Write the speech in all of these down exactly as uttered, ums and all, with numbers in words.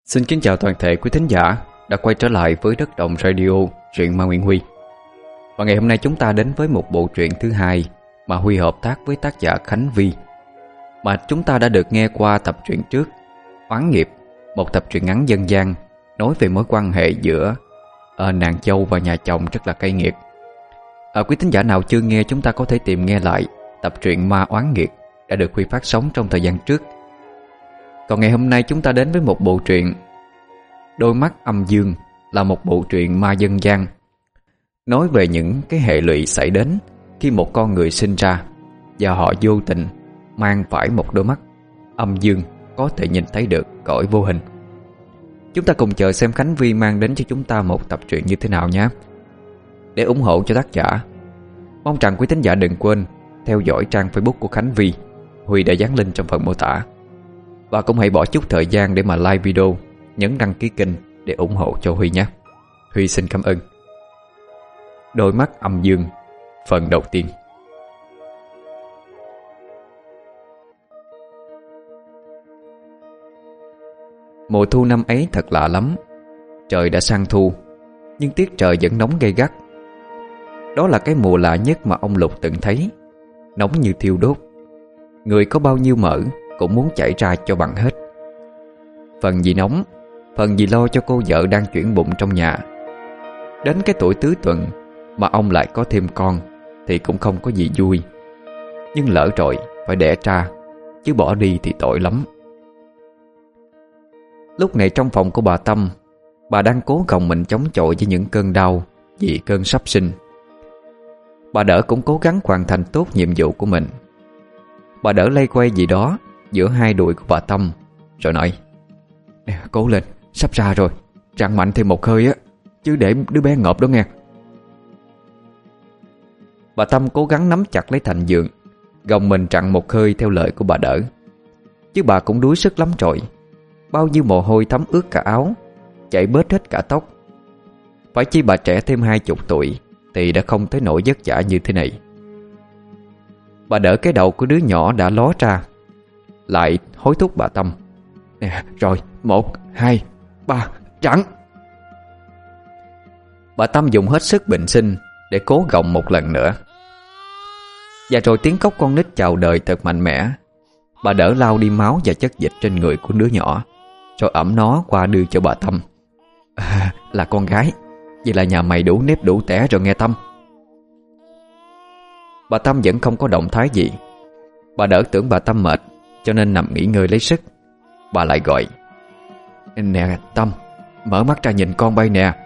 Xin kính chào toàn thể quý thính giả đã quay trở lại với Đất Đồng Radio, truyện ma Nguyễn Huy. Và ngày hôm nay chúng ta đến với một bộ truyện thứ hai mà Huy hợp tác với tác giả Khánh Vi, mà chúng ta đã được nghe qua tập truyện trước, Oán Nghiệp, một tập truyện ngắn dân gian nói về mối quan hệ giữa à, nàng dâu và nhà chồng rất là cay nghiệt. à, Quý thính giả nào chưa nghe, chúng ta có thể tìm nghe lại tập truyện Ma Oán Nghiệp đã được Huy phát sóng trong thời gian trước. Còn ngày hôm nay chúng ta đến với một bộ truyện Đôi Mắt Âm Dương, là một bộ truyện ma dân gian nói về những cái hệ lụy xảy đến khi một con người sinh ra và họ vô tình mang phải một đôi mắt âm dương có thể nhìn thấy được cõi vô hình. Chúng ta cùng chờ xem Khánh Vi mang đến cho chúng ta một tập truyện như thế nào nhé. Để ủng hộ cho tác giả, mong rằng quý thính giả đừng quên theo dõi trang Facebook của Khánh Vi, Huy đã dán link trong phần mô tả. Và cũng hãy bỏ chút thời gian để mà like video, nhấn đăng ký kênh để ủng hộ cho Huy nhé. Huy xin cảm ơn. Đôi Mắt Âm Dương, phần đầu tiên. Mùa thu năm ấy thật lạ lắm. Trời đã sang thu, nhưng tiết trời vẫn nóng gay gắt. Đó là cái mùa lạ nhất mà ông Lục từng thấy. Nóng như thiêu đốt, người có bao nhiêu mỡ cũng muốn chảy ra cho bằng hết. Phần vì nóng, phần vì lo cho cô vợ đang chuyển bụng trong nhà. Đến cái tuổi tứ tuần mà ông lại có thêm con thì cũng không có gì vui. Nhưng lỡ rồi phải đẻ ra, chứ bỏ đi thì tội lắm. Lúc này trong phòng của bà Tâm, bà đang cố gồng mình chống chọi với những cơn đau vì cơn sắp sinh. Bà Đỡ cũng cố gắng hoàn thành tốt nhiệm vụ của mình. Bà Đỡ lay quay gì đó giữa hai đùi của bà Tâm, rồi nói: "Nè, cố lên, sắp ra rồi, rặn mạnh thêm một hơi á, chứ để đứa bé ngợp đó nghe." Bà Tâm cố gắng nắm chặt lấy thành giường, gồng mình rặn một hơi theo lời của bà Đỡ. Chứ bà cũng đuối sức lắm rồi. Bao nhiêu mồ hôi thấm ướt cả áo, chảy bết hết cả tóc. Phải chi bà trẻ thêm hai chục tuổi thì đã không tới nỗi vất vả như thế này. Bà đỡ cái đầu của đứa nhỏ đã ló ra, lại hối thúc bà Tâm: "Nè, rồi, một, hai, ba, rặn." Bà Tâm dùng hết sức bình sinh để cố gồng một lần nữa. Và rồi tiếng khóc con nít chào đời thật mạnh mẽ. Bà Đỡ lau đi máu và chất dịch trên người của đứa nhỏ, rồi ẵm nó qua đưa cho bà Tâm. À, là con gái, vậy là nhà mày đủ nếp đủ tẻ rồi nghe Tâm." Bà Tâm vẫn không có động thái gì. Bà Đỡ tưởng bà Tâm mệt cho nên nằm nghỉ ngơi lấy sức. Bà lại gọi: "Nè Tâm, mở mắt ra nhìn con bay nè."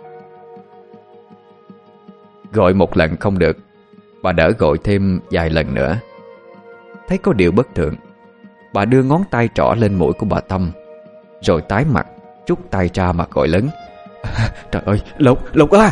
Gọi một lần không được, bà Đỡ gọi thêm vài lần nữa. Thấy có điều bất thường, bà đưa ngón tay trỏ lên mũi của bà Tâm, rồi tái mặt trút tay ra mà gọi lớn: à, "Trời ơi, Lục, Lục à!"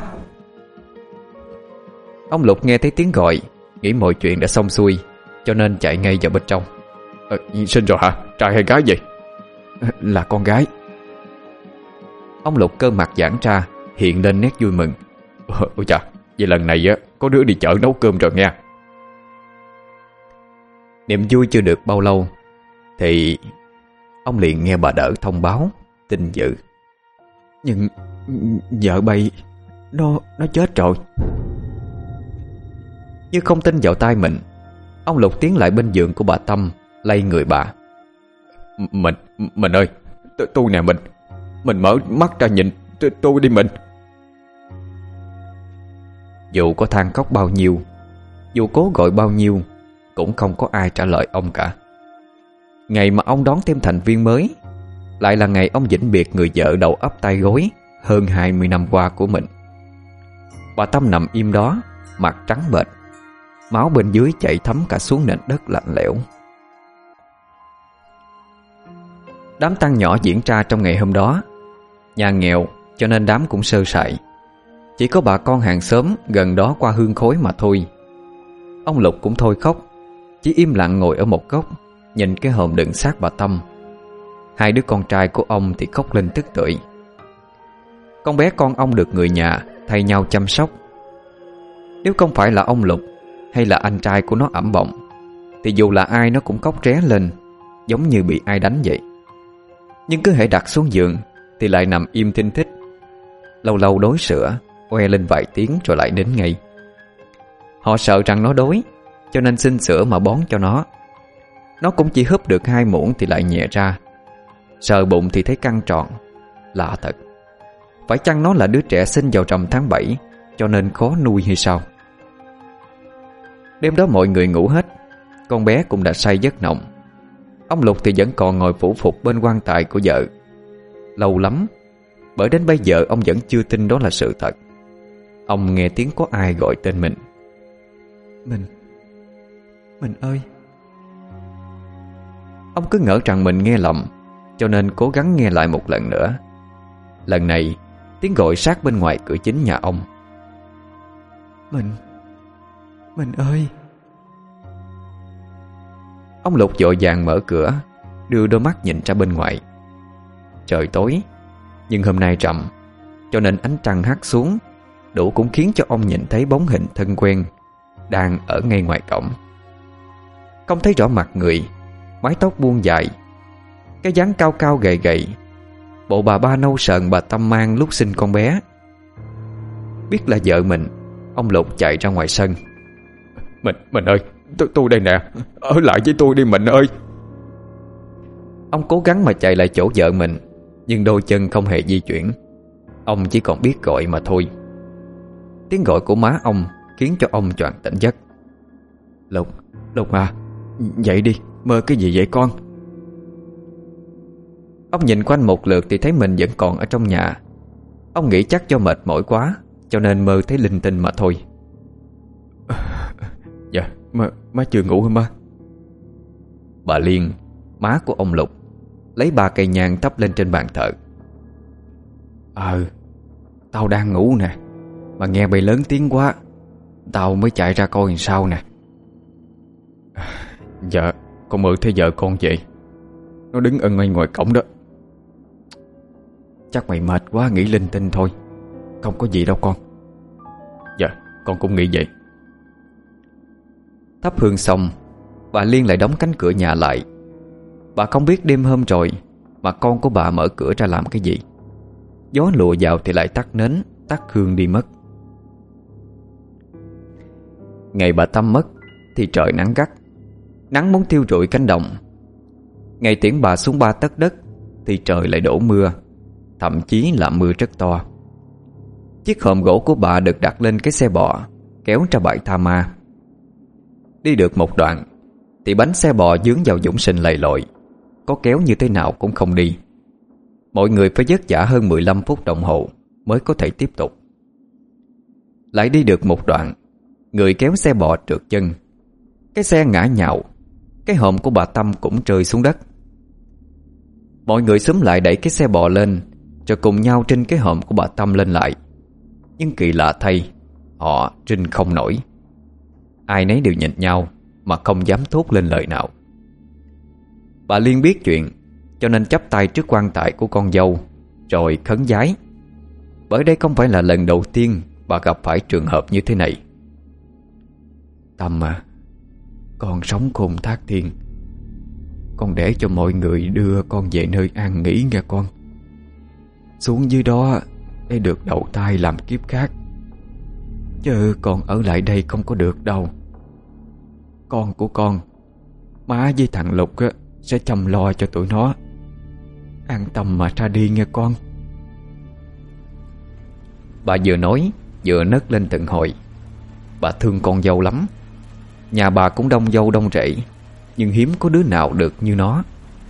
Ông Lục nghe thấy tiếng gọi, nghĩ mọi chuyện đã xong xuôi, cho nên chạy ngay vào bên trong. "Ờ, sinh rồi hả? Trai hay gái vậy?" "Là con gái." Ông Lục cơ mặt giãn ra, hiện lên nét vui mừng. "Ôi chà, vậy lần này á có đứa đi chợ nấu cơm rồi nghe." Niềm vui chưa được bao lâu thì ông liền nghe bà Đỡ thông báo tin dữ: "Nhưng vợ bay Nó nó chết rồi." Như không tin vào tai mình, ông Lục tiến lại bên giường của bà Tâm, lay người bà. Mình, mình ơi, tôi nè mình Mình mở mắt ra nhìn tôi đi mình." Dù có than khóc bao nhiêu, dù cố gọi bao nhiêu, cũng không có ai trả lời ông cả. Ngày mà ông đón thêm thành viên mới, lại là ngày ông vĩnh biệt người vợ đầu ấp tay gối hơn hai mươi năm qua của mình. Bà Tâm nằm im đó, mặt trắng bệch, máu bên dưới chảy thấm cả xuống nền đất lạnh lẽo. Đám tang nhỏ diễn ra trong ngày hôm đó. Nhà nghèo cho nên đám cũng sơ sài. Chỉ có bà con hàng xóm gần đó qua hương khói mà thôi. Ông Lục cũng thôi khóc, chỉ im lặng ngồi ở một góc, nhìn cái hòm đựng xác bà Tâm. Hai đứa con trai của ông thì khóc lên tức tưởi. Con bé con ông được người nhà thay nhau chăm sóc. Nếu không phải là ông Lục hay là anh trai của nó ẵm bọng, thì dù là ai nó cũng khóc ré lên, giống như bị ai đánh vậy. Nhưng cứ hễ đặt xuống giường thì lại nằm im thinh thích. Lâu lâu đói sữa, oe lên vài tiếng rồi lại đến ngay. Họ sợ rằng nó đói, cho nên xin sữa mà bón cho nó. Nó cũng chỉ húp được hai muỗng thì lại nhẹ ra. Sờ bụng thì thấy căng tròn. Lạ thật, phải chăng nó là đứa trẻ sinh vào rằm tháng bảy, cho nên khó nuôi hay sao? Đêm đó mọi người ngủ hết, con bé cũng đã say giấc nồng. Ông Lục thì vẫn còn ngồi phủ phục bên quan tài của vợ. Lâu lắm, bởi đến bây giờ ông vẫn chưa tin đó là sự thật. Ông nghe tiếng có ai gọi tên mình. Mình Mình ơi. Ông cứ ngỡ rằng mình nghe lầm, cho nên cố gắng nghe lại một lần nữa. Lần này tiếng gọi sát bên ngoài cửa chính nhà ông. Mình Mình ơi. Ông Lục vội vàng mở cửa, đưa đôi mắt nhìn ra bên ngoài. Trời tối, nhưng hôm nay rằm, cho nên ánh trăng hắt xuống đủ cũng khiến cho ông nhìn thấy bóng hình thân quen đang ở ngay ngoài cổng. Không thấy rõ mặt người, mái tóc buông dài, cái dáng cao cao gầy gầy, bộ bà ba nâu sờn bà Tâm mang lúc sinh con bé. Biết là vợ mình, ông Lục chạy ra ngoài sân. Mình, mình ơi, tôi, tôi đây nè, ở lại với tôi đi mình ơi. Ông cố gắng mà chạy lại chỗ vợ mình, nhưng đôi chân không hề di chuyển. Ông chỉ còn biết gọi mà thôi. Tiếng gọi của má ông khiến cho ông choàng tỉnh giấc. Lục, Lục à, dậy đi, mơ cái gì vậy con? Ông nhìn quanh một lượt thì thấy mình vẫn còn ở trong nhà. Ông nghĩ chắc do mệt mỏi quá, cho nên mơ thấy linh tinh mà thôi. Dạ, má, má chưa ngủ hả má? Bà Liên, má của ông Lục, lấy ba cây nhang thắp lên trên bàn thờ. Ờ, tao đang ngủ nè, mà nghe bay lớn tiếng quá, tao mới chạy ra coi làm sao nè. Dạ, con mơ thấy vợ con vậy. Nó đứng ở ngay ngoài cổng đó. Chắc mày mệt quá nghĩ linh tinh thôi, không có gì đâu con. Dạ, con cũng nghĩ vậy. Thắp hương xong, bà Liên lại đóng cánh cửa nhà lại. Bà không biết đêm hôm rồi mà con của bà mở cửa ra làm cái gì. Gió lùa vào thì lại tắt nến, tắt hương đi mất. Ngày bà Tâm mất thì trời nắng gắt, nắng muốn thiêu rụi cánh đồng. Ngày tiễn bà xuống ba tấc đất thì trời lại đổ mưa, thậm chí là mưa rất to. Chiếc hòm gỗ của bà được đặt lên cái xe bò kéo ra bãi tha ma. Đi được một đoạn thì bánh xe bò dướng vào dũng sình lầy lội, có kéo như thế nào cũng không đi. Mọi người phải vất vả hơn mười lăm phút đồng hồ mới có thể tiếp tục. Lại đi được một đoạn, người kéo xe bò trượt chân, cái xe ngã nhào, cái hòm của bà Tâm cũng rơi xuống đất. Mọi người xúm lại đẩy cái xe bò lên, rồi cùng nhau trinh cái hòm của bà Tâm lên lại. Nhưng kỳ lạ thay, họ trinh không nổi. Ai nấy đều nhìn nhau mà không dám thốt lên lời nào. Bà Liên biết chuyện, cho nên chắp tay trước quan tài của con dâu rồi khấn vái. Bởi đây không phải là lần đầu tiên bà gặp phải trường hợp như thế này. Tâm à, con sống khôn thác thiên, con để cho mọi người đưa con về nơi an nghỉ nghe con. Xuống dưới đó để được đầu thai làm kiếp khác, chứ con ở lại đây không có được đâu. Con của con, má với thằng Lục á, sẽ chăm lo cho tụi nó. An tâm mà ra đi nghe con. Bà vừa nói vừa nấc lên từng hồi. Bà thương con dâu lắm. Nhà bà cũng đông dâu đông rể, nhưng hiếm có đứa nào được như nó.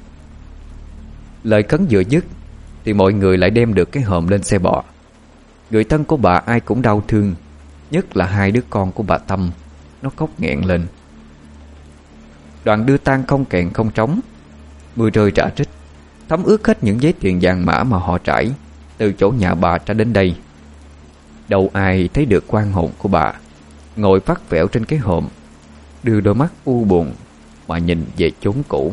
Lời khấn vừa dứt thì mọi người lại đem được cái hòm lên xe bò. Người thân của bà ai cũng đau thương, nhất là hai đứa con của bà Tâm. Nó khóc nghẹn lên. Đoàn đưa tang không kèn không trống. Mưa rơi rả rích, thấm ướt hết những giấy tiền vàng mã mà họ trải từ chỗ nhà bà ra đến đây. Đâu ai thấy được quan hồn của bà ngồi vắt vẻo trên cái hòm, đưa đôi mắt u buồn mà nhìn về chốn cũ.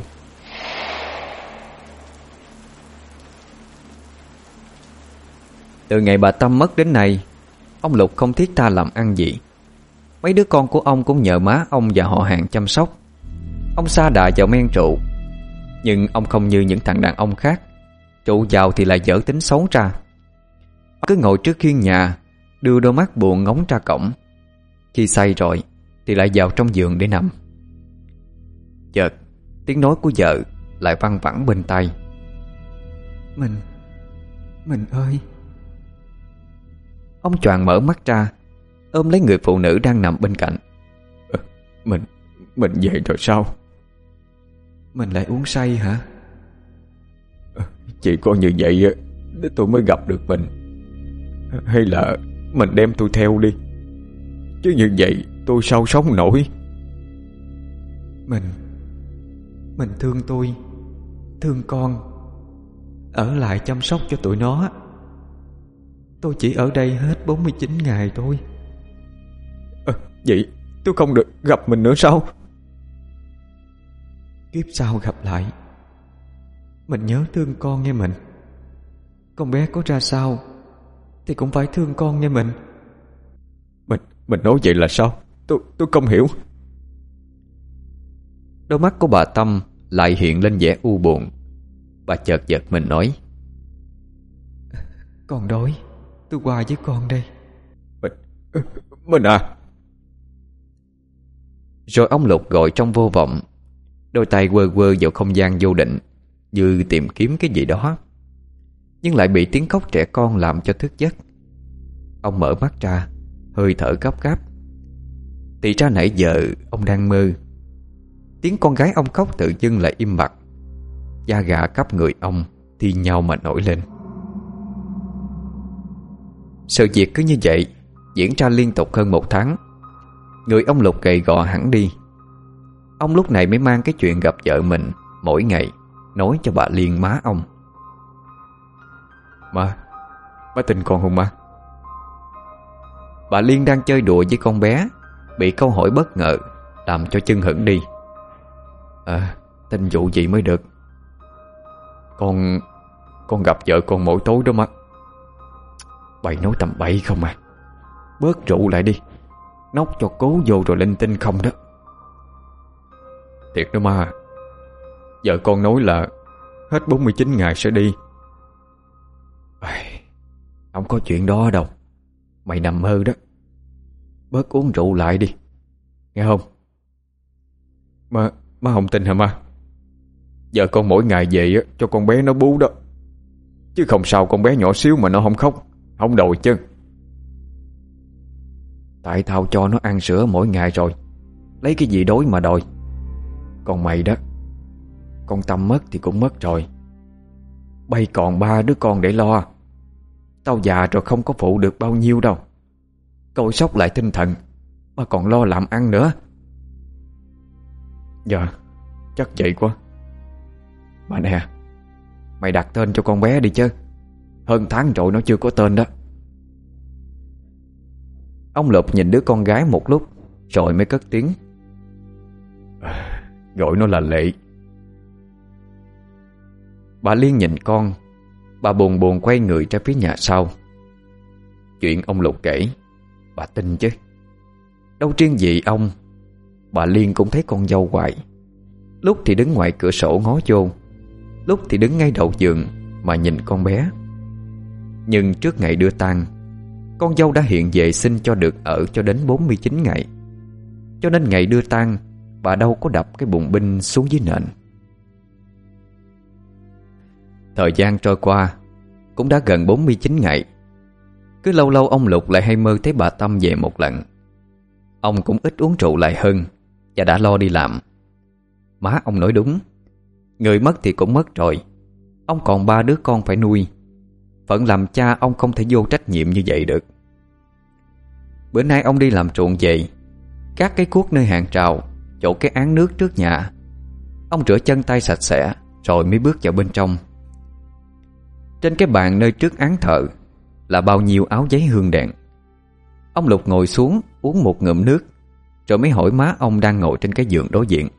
Từ ngày bà Tâm mất đến nay, ông Lục không thiết tha làm ăn gì. Mấy đứa con của ông cũng nhờ má ông và họ hàng chăm sóc. Ông sa đà vào men rượu, nhưng ông không như những thằng đàn ông khác Trụ vào thì lại dở tính xấu ra, cứ ngồi trước hiên nhà, đưa đôi mắt buồn ngóng ra cổng. Khi say rồi thì lại vào trong giường để nằm. Chợt tiếng nói của vợ lại văng vẳng bên tai: Mình, mình ơi. Ông choàng mở mắt ra, ôm lấy người phụ nữ đang nằm bên cạnh. à, Mình, mình về rồi sao? Mình lại uống say hả? à, Chỉ có như vậy tôi mới gặp được mình. Hay là mình đem tôi theo đi, chứ như vậy tôi sao sống nổi. Mình Mình thương tôi, thương con. Ở lại chăm sóc cho tụi nó. Tôi chỉ ở đây hết bốn mươi chín ngày thôi. à, Vậy tôi không được gặp mình nữa sao? Kiếp sau gặp lại, mình nhớ thương con nghe mình. Con bé có ra sao thì cũng phải thương con nghe mình. Mình mình nói vậy là sao? Tôi tôi không hiểu. Đôi mắt của bà Tâm lại hiện lên vẻ u buồn. Bà chợt giật mình nói: Con đói, tôi qua với con đây. Mình, mình à. Rồi ông Lục gọi trong vô vọng, đôi tay quơ quơ vào không gian vô định, như tìm kiếm cái gì đó, nhưng lại bị tiếng khóc trẻ con làm cho thức giấc. Ông mở mắt ra, hơi thở gấp gáp. Thì ra nãy giờ ông đang mơ. Tiếng con gái ông khóc tự dưng lại im bặt. Da gà khắp người ông thì nhau mà nổi lên. Sự việc cứ như vậy diễn ra liên tục hơn một tháng. Người ông Lục gầy gò hẳn đi. Ông lúc này mới mang cái chuyện gặp vợ mình mỗi ngày nói cho bà Liên má ông. Má, má tin con không má? Bà Liên đang chơi đùa với con bé, bị câu hỏi bất ngờ làm cho chân hững đi. À, tin vụ gì mới được. Con Con gặp vợ con mỗi tối đó má. Bày nói tầm bậy không à. Bớt rượu lại đi, nốc cho cố vô rồi linh tinh không đó. Thiệt đó má. Vợ con nói là hết bốn mươi chín ngày sẽ đi. Không có chuyện đó đâu. Mày nằm mơ đó. Bớt uống rượu lại đi, nghe không? Má, má không tin hả má? Vợ con mỗi ngày về cho con bé nó bú đó, chứ không sao con bé nhỏ xíu mà nó không khóc, không đòi chứ. Tại tao cho nó ăn sữa mỗi ngày rồi, lấy cái gì đối mà đòi. Còn mày đó, con Tâm mất thì cũng mất rồi. Bây còn ba đứa con để lo. Tao già rồi không có phụ được bao nhiêu đâu. Coi sóc lại tinh thần mà còn lo làm ăn nữa. Dạ, chắc vậy quá. Mà nè, mày đặt tên cho con bé đi chứ. Hơn tháng rồi nó chưa có tên đó. Ông Lục nhìn đứa con gái một lúc rồi mới cất tiếng: à, Gọi nó là Lệ. Bà Liên nhìn con. Bà buồn buồn quay người ra phía nhà sau. Chuyện ông Lục kể bà tin chứ. Đâu riêng gì ông, bà Liên cũng thấy con dâu hoài. Lúc thì đứng ngoài cửa sổ ngó vô, lúc thì đứng ngay đầu giường mà nhìn con bé. Nhưng trước ngày đưa tang, con dâu đã hiện về xin cho được ở cho đến bốn mươi chín ngày. Cho nên ngày đưa tang, bà đâu có đập cái bụng binh xuống dưới nền. Thời gian trôi qua cũng đã gần bốn mươi chín ngày. Cứ lâu lâu ông Lục lại hay mơ thấy bà Tâm về một lần. Ông cũng ít uống rượu lại hơn và đã lo đi làm. Má ông nói đúng, người mất thì cũng mất rồi. Ông còn ba đứa con phải nuôi. Phận làm cha ông không thể vô trách nhiệm như vậy được. Bữa nay ông đi làm ruộng về, các cái cuốc nơi hàng trào, chỗ cái án nước trước nhà. Ông rửa chân tay sạch sẽ rồi mới bước vào bên trong. Trên cái bàn nơi trước án thờ là bao nhiêu áo giấy hương đèn. Ông Lục ngồi xuống uống một ngụm nước, rồi mới hỏi má ông đang ngồi trên cái giường đối diện: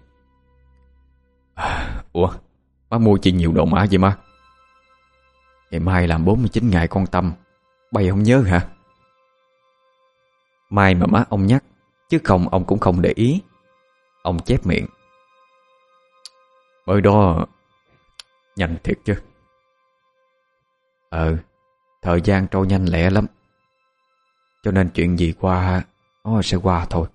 à, Ủa, má mua chi nhiều đồ mã vậy má? Ngày mai làm bốn mươi chín ngày con Tâm, bay không nhớ hả? Mai mà má ông nhắc, chứ không ông cũng không để ý. Ông chép miệng: Mới đó nhanh thiệt chứ. Ờ, thời gian trôi nhanh lẹ lắm, cho nên chuyện gì qua nó sẽ qua thôi.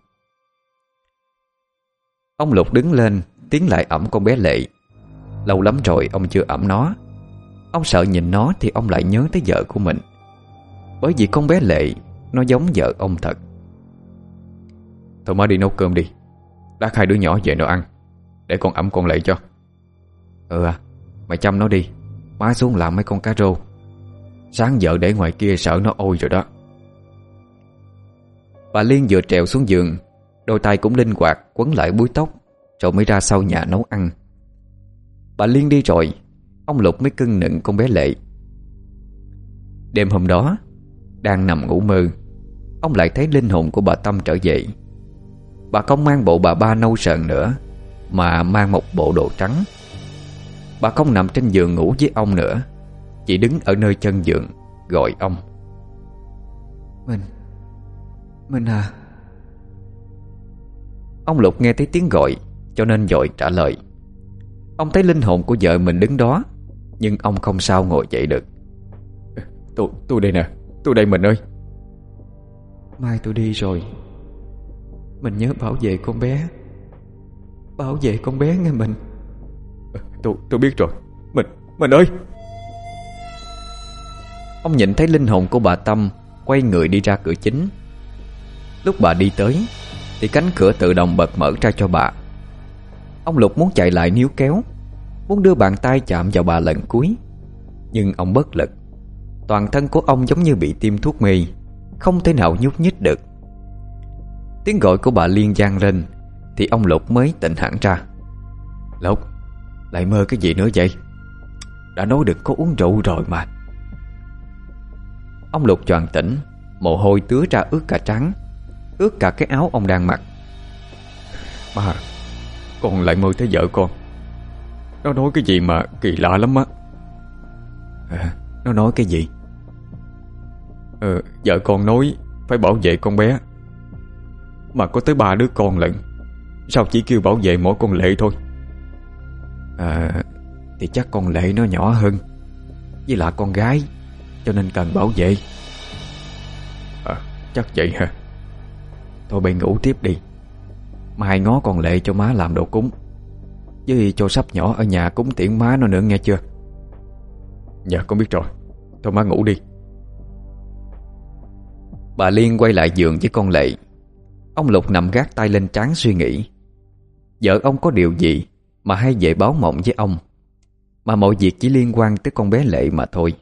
Ông Lục đứng lên, tiến lại ẵm con bé Lệ. Lâu lắm rồi ông chưa ẵm nó. Ông sợ nhìn nó thì ông lại nhớ tới vợ của mình, bởi vì con bé Lệ nó giống vợ ông thật. Thôi má đi nấu cơm đi, lát hai đứa nhỏ về nó ăn, để con ẵm con Lệ cho. Ừ à, mày chăm nó đi, má xuống làm mấy con cá rô. Sáng vợ để ngoài kia sợ nó ôi rồi đó. Bà Liên vừa trèo xuống giường, đôi tay cũng linh hoạt quấn lại búi tóc, rồi mới ra sau nhà nấu ăn. Bà Liên đi rồi, ông Lục mới cưng nựng con bé Lệ. Đêm hôm đó, đang nằm ngủ mơ, ông lại thấy linh hồn của bà Tâm trở về. Bà không mang bộ bà ba nâu sờn nữa, mà mang một bộ đồ trắng. Bà không nằm trên giường ngủ với ông nữa, chỉ đứng ở nơi chân giường gọi ông. Mình Mình à. Ông Lục nghe thấy tiếng gọi, cho nên vội trả lời. Ông thấy linh hồn của vợ mình đứng đó, nhưng ông không sao ngồi dậy được. Tôi, tôi đây nè, tôi đây mình ơi. Mai tôi đi rồi, mình nhớ bảo vệ con bé. Bảo vệ con bé nghe mình. Tôi, tôi biết rồi, Mình, mình ơi. Ông nhìn thấy linh hồn của bà Tâm quay người đi ra cửa chính. Lúc bà đi tới thì cánh cửa tự động bật mở ra cho bà. Ông Lục muốn chạy lại níu kéo, muốn đưa bàn tay chạm vào bà lần cuối, nhưng ông bất lực. Toàn thân của ông giống như bị tiêm thuốc mê, không thể nào nhúc nhích được. Tiếng gọi của bà Liên vang lên thì ông Lục mới tỉnh hẳn ra. Lục, lại mơ cái gì nữa vậy? Đã nói đừng có uống rượu rồi mà. Ông Lục choàng tỉnh, mồ hôi tứa ra ướt cả trán, ướt cả cái áo ông đang mặc. Ba, con lại mơ thấy vợ con. Nó nói cái gì mà kỳ lạ lắm á. À, nó nói cái gì? Ờ, vợ con nói phải bảo vệ con bé, mà có tới ba đứa con lận, sao chỉ kêu bảo vệ mỗi con Lệ thôi? À, thì chắc con Lệ nó nhỏ hơn, với là con gái, cho nên cần bảo vệ. À, chắc vậy hả? Thôi bay ngủ tiếp đi, mai ngó con Lệ cho má làm đồ cúng, với cho sắp nhỏ ở nhà cúng tiễn má nó nữa nghe chưa? Dạ con biết rồi, thôi má ngủ đi. Bà Liên quay lại giường với con Lệ. Ông Lục nằm gác tay lên trán suy nghĩ. Vợ ông có điều gì mà hay về báo mộng với ông, mà mọi việc chỉ liên quan tới con bé Lệ mà thôi.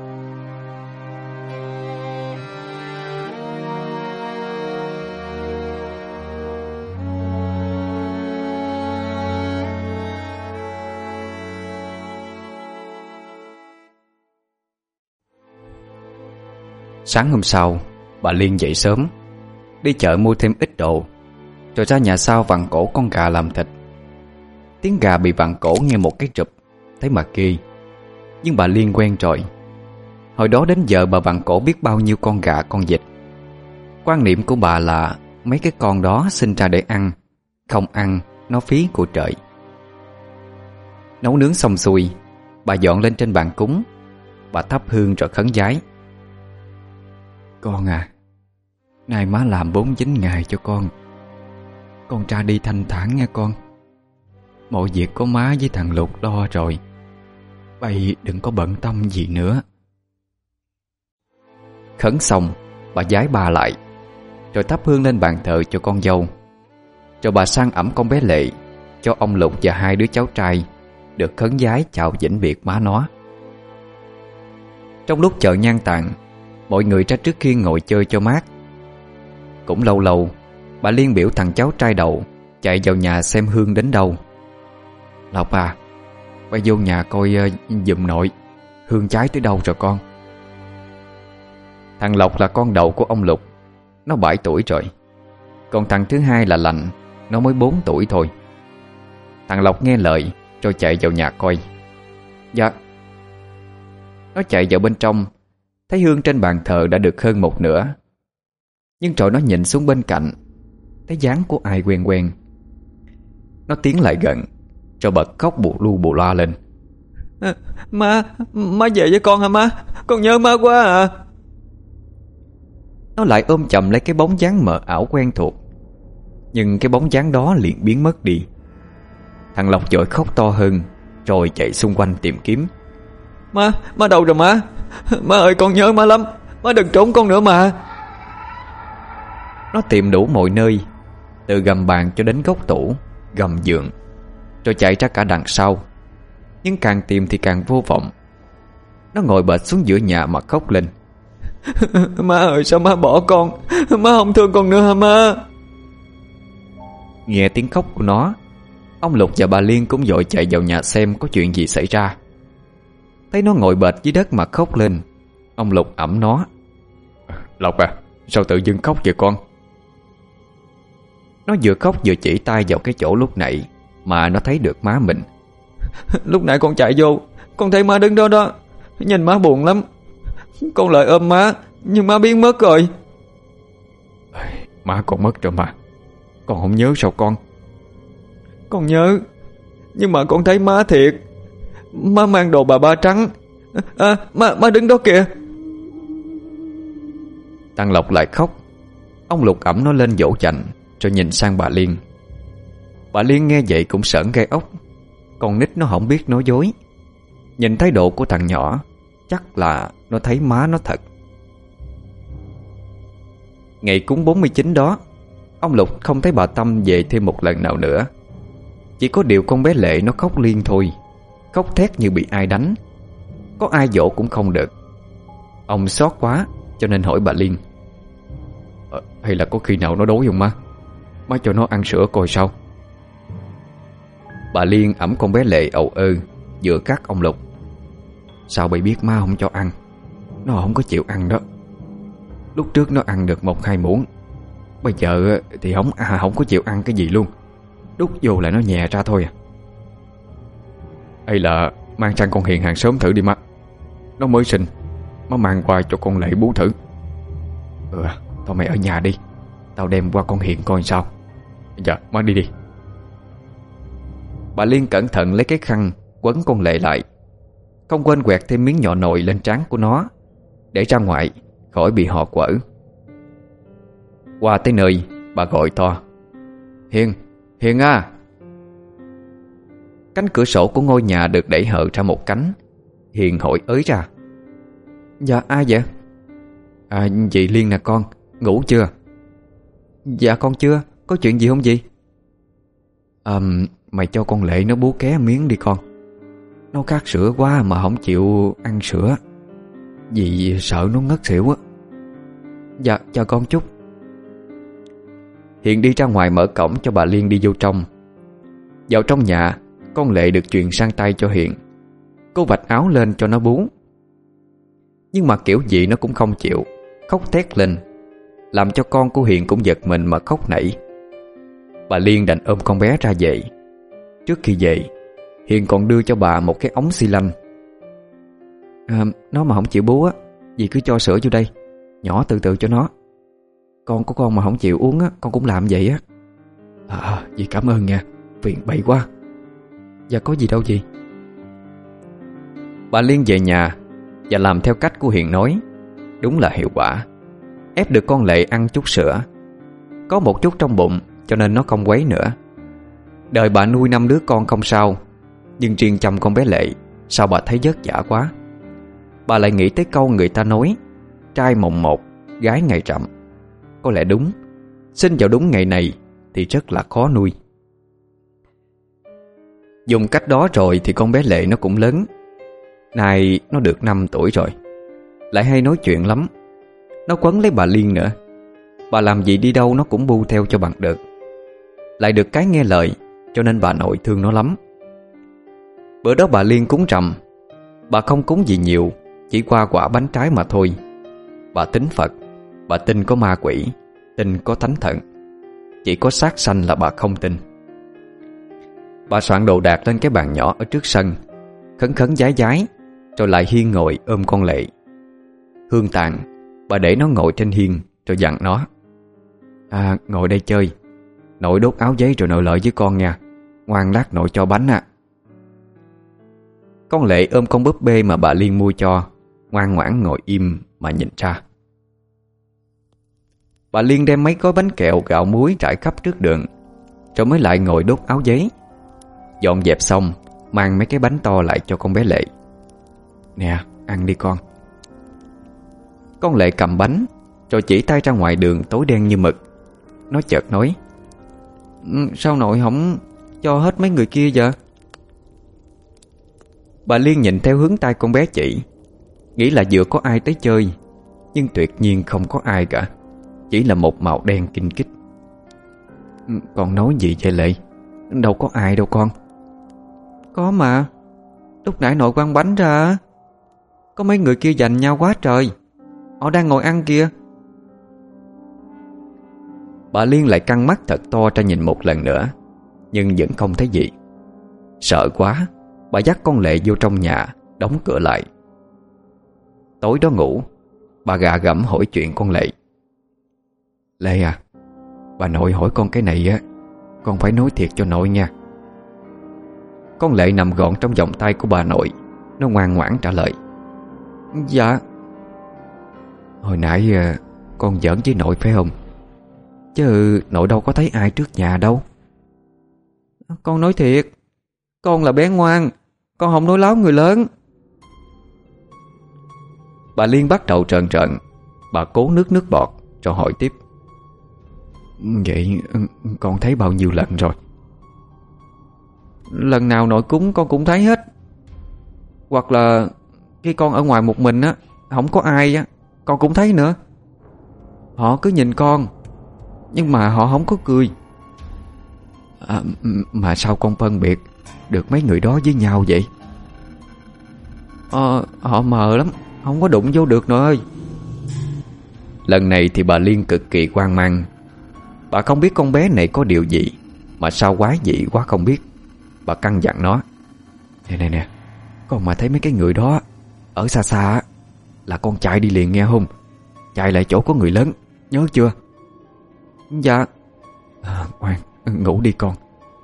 Sáng hôm sau, bà Liên dậy sớm, đi chợ mua thêm ít đồ, rồi ra nhà sau vặn cổ con gà làm thịt. Tiếng gà bị vặn cổ nghe một cái rụp, thấy mà ghê, nhưng bà Liên quen rồi. Hồi đó đến giờ bà vặn cổ biết bao nhiêu con gà con vịt. Quan niệm của bà là mấy cái con đó sinh ra để ăn, không ăn nó phí của trời. Nấu nướng xong xuôi, bà dọn lên trên bàn cúng. Bà thắp hương rồi khấn vái. Con à, nay má làm bốn chín ngày cho con. Con ra đi thanh thản nghe con. Mọi việc có má với thằng Lục lo rồi, bây đừng có bận tâm gì nữa. Khấn xong, bà vái bà lại, rồi thắp hương lên bàn thờ cho con dâu. Rồi bà sang ẵm con bé Lệ cho ông Lục và hai đứa cháu trai được khấn vái chào vĩnh biệt má nó. Trong lúc chợ nhang tàn, mọi người ra trước khiên ngồi chơi cho mát. Cũng lâu lâu, bà Liên biểu thằng cháu trai đầu chạy vào nhà xem hương đến đâu. Lộc à, quay vô nhà coi uh, giùm nội, hương cháy tới đâu rồi con. Thằng Lộc là con đầu của ông Lục, nó bảy tuổi rồi. Còn thằng thứ hai là Lạnh, nó mới bốn tuổi thôi. Thằng Lộc nghe lời rồi chạy vào nhà coi. Dạ. Nó chạy vào bên trong, thấy hương trên bàn thờ đã được hơn một nửa. Nhưng rồi nó nhìn xuống bên cạnh, thấy dáng của ai quen quen. Nó tiến lại gần, rồi bật khóc bù lu bù loa lên. À, má, má về với con hả má? Con nhớ má quá à. Nó lại ôm chầm lấy cái bóng dáng mờ ảo quen thuộc. Nhưng cái bóng dáng đó liền biến mất đi. Thằng Lộc vội khóc to hơn, rồi chạy xung quanh tìm kiếm. Má, má đâu rồi má? Má ơi, con nhớ má lắm. Má đừng trốn con nữa mà. Nó tìm đủ mọi nơi, từ gầm bàn cho đến góc tủ, gầm giường, rồi chạy ra cả đằng sau. Nhưng càng tìm thì càng vô vọng. Nó ngồi bệt xuống giữa nhà mà khóc lên. Má ơi, sao má bỏ con? Má không thương con nữa hả má? Nghe tiếng khóc của nó, ông Lục và bà Liên cũng vội chạy vào nhà xem có chuyện gì xảy ra. Thấy nó ngồi bệt dưới đất mà khóc lên, ông Lục ẵm nó. Lộc à, sao tự dưng khóc vậy con? Nó vừa khóc vừa chỉ tay vào cái chỗ lúc nãy mà nó thấy được má mình. Lúc nãy con chạy vô, con thấy má đứng đó đó. Nhìn má buồn lắm. Con lại ôm má, nhưng má biến mất rồi. Má con mất rồi mà. Con không nhớ sao con? Con nhớ, nhưng mà con thấy má thiệt. Má mang đồ bà ba trắng. À, má, má đứng đó kìa. Thằng Lộc lại khóc. Ông Lục ẵm nó lên dỗ dành, rồi nhìn sang bà Liên. Bà Liên nghe vậy cũng sởn gai ốc. Con nít nó không biết nói dối. Nhìn thái độ của thằng nhỏ, chắc là nó thấy má nó thật. Ngày cúng bốn mươi chín đó, ông Lục không thấy bà Tâm về thêm một lần nào nữa. Chỉ có điều con bé Lệ nó khóc liên thôi. Khóc thét như bị ai đánh. Có ai dỗ cũng không được. Ông xót quá cho nên hỏi bà Liên. ờ, Hay là có khi nào nó đói không má? Má cho nó ăn sữa coi sao. Bà Liên ẵm con bé Lệ ầu ơ, vừa cắt ông Lục. Sao bay biết má không cho ăn? Nó không có chịu ăn đó. Lúc trước nó ăn được một hai muỗng, bây giờ thì không à, không có chịu ăn cái gì luôn. Đút vô là nó nhè ra thôi à. Hay là mang sang con Hiền hàng xóm thử đi má. Nó mới sinh, má mang qua cho con Lệ bú thử. Ừ, thôi mày ở nhà đi, tao đem qua con Hiền coi sao. Dạ, má đi đi. Bà Liên cẩn thận lấy cái khăn quấn con Lệ lại, không quên quẹt thêm miếng nhọ nồi lên trán của nó, để ra ngoài khỏi bị họ quở. Qua tới nơi, bà gọi to. Hiền, Hiền à. Cánh cửa sổ của ngôi nhà được đẩy hở ra một cánh. Hiền hỏi ới ra. Dạ, ai vậy? À, chị Liên nè con, ngủ chưa? Dạ con chưa, có chuyện gì không chị? À, mày cho con Lệ nó bú ké miếng đi con. Nó khát sữa quá mà không chịu ăn sữa, vì sợ nó ngất xỉu á. Dạ, chào con chút. Hiền đi ra ngoài mở cổng cho bà Liên đi vô trong. Vào trong nhà, con Lệ được truyền sang tay cho Hiền. Cô vạch áo lên cho nó bú. Nhưng mà kiểu gì nó cũng không chịu, khóc thét lên, làm cho con của Hiền cũng giật mình mà khóc nảy. Bà Liên đành ôm con bé ra về. Trước khi về, Hiền còn đưa cho bà một cái ống xi lanh. à, Nó mà không chịu bú á, dì cứ cho sữa vô đây, nhỏ từ từ cho nó. Con của con mà không chịu uống á, con cũng làm vậy á. À, dì cảm ơn nha, phiền bậy quá. Dạ có gì đâu dì. Bà Liên về nhà và làm theo cách của Hiền nói. Đúng là hiệu quả. Ép được con Lệ ăn chút sữa. Có một chút trong bụng cho nên nó không quấy nữa. Đời bà nuôi năm đứa con không sao, nhưng riêng chăm con bé Lệ, sao bà thấy vất vả quá. Bà lại nghĩ tới câu người ta nói, trai mồng một, gái ngày rằm. Có lẽ đúng, sinh vào đúng ngày này thì rất là khó nuôi. Dùng cách đó rồi thì con bé Lệ nó cũng lớn. Nay nó được năm tuổi rồi, lại hay nói chuyện lắm. Nó quấn lấy bà Liên nữa. Bà làm gì đi đâu nó cũng bu theo cho bằng được. Lại được cái nghe lời, cho nên bà nội thương nó lắm. Bữa đó bà Liên cúng rằm. Bà không cúng gì nhiều, chỉ qua quả bánh trái mà thôi. Bà tín Phật, bà tin có ma quỷ, tin có thánh thần. Chỉ có xác sanh là bà không tin. Bà soạn đồ đạc lên cái bàn nhỏ ở trước sân, khấn khấn vái vái, rồi lại hiên ngồi ôm con Lệ. Hương tàn, bà để nó ngồi trên hiên, rồi dặn nó. À, ngồi đây chơi. Nội đốt áo giấy rồi nội lợi với con nha. Ngoan lát nội cho bánh à. Con Lệ ôm con búp bê mà bà Liên mua cho, ngoan ngoãn ngồi im mà nhìn ra. Bà Liên đem mấy gói bánh kẹo gạo muối trải khắp trước đường, rồi mới lại ngồi đốt áo giấy. Dọn dẹp xong, mang mấy cái bánh to lại cho con bé Lệ. Nè, ăn đi con. Con Lệ cầm bánh, rồi chỉ tay ra ngoài đường tối đen như mực. Nó chợt nói: Sao nội không cho hết mấy người kia vậy? Bà Liên nhìn theo hướng tay con bé chỉ, nghĩ là vừa có ai tới chơi, nhưng tuyệt nhiên không có ai cả. Chỉ là một màu đen kinh kích. Con nói gì vậy Lệ? Đâu có ai đâu con. Có mà. Lúc nãy nội quăng bánh ra, có mấy người kia giành nhau quá trời. Họ đang ngồi ăn kìa. Bà Liên lại căng mắt thật to ra nhìn một lần nữa, nhưng vẫn không thấy gì. Sợ quá, bà dắt con Lệ vô trong nhà, đóng cửa lại. Tối đó ngủ, bà gà gẫm hỏi chuyện con Lệ. Lệ à, bà nội hỏi con cái này á, con phải nói thiệt cho nội nha. Con Lệ nằm gọn trong vòng tay của bà nội. Nó ngoan ngoãn trả lời: Dạ. Hồi nãy con giỡn với nội phải không? Chứ nội đâu có thấy ai trước nhà đâu. Con nói thiệt. Con là bé ngoan, con không nói láo người lớn. Bà Liên bắt đầu trợn trợn. Bà cố nước nước bọt rồi hỏi tiếp: Vậy con thấy bao nhiêu lần rồi? Lần nào nội cúng con cũng thấy hết. Hoặc là khi con ở ngoài một mình á, không có ai á, con cũng thấy nữa. Họ cứ nhìn con, nhưng mà họ không có cười. À, mà sao con phân biệt được mấy người đó với nhau vậy? Ờ, họ mờ lắm, không có đụng vô được nội ơi. Lần này thì bà Liên cực kỳ hoang mang. Bà không biết con bé này có điều gì mà sao quái dị quá không biết. Bà căn dặn nó: Nè nè nè, con mà thấy mấy cái người đó ở xa xa là con chạy đi liền nghe không? Chạy lại chỗ có người lớn, nhớ chưa? Dạ. À, ngoan, ngủ đi con.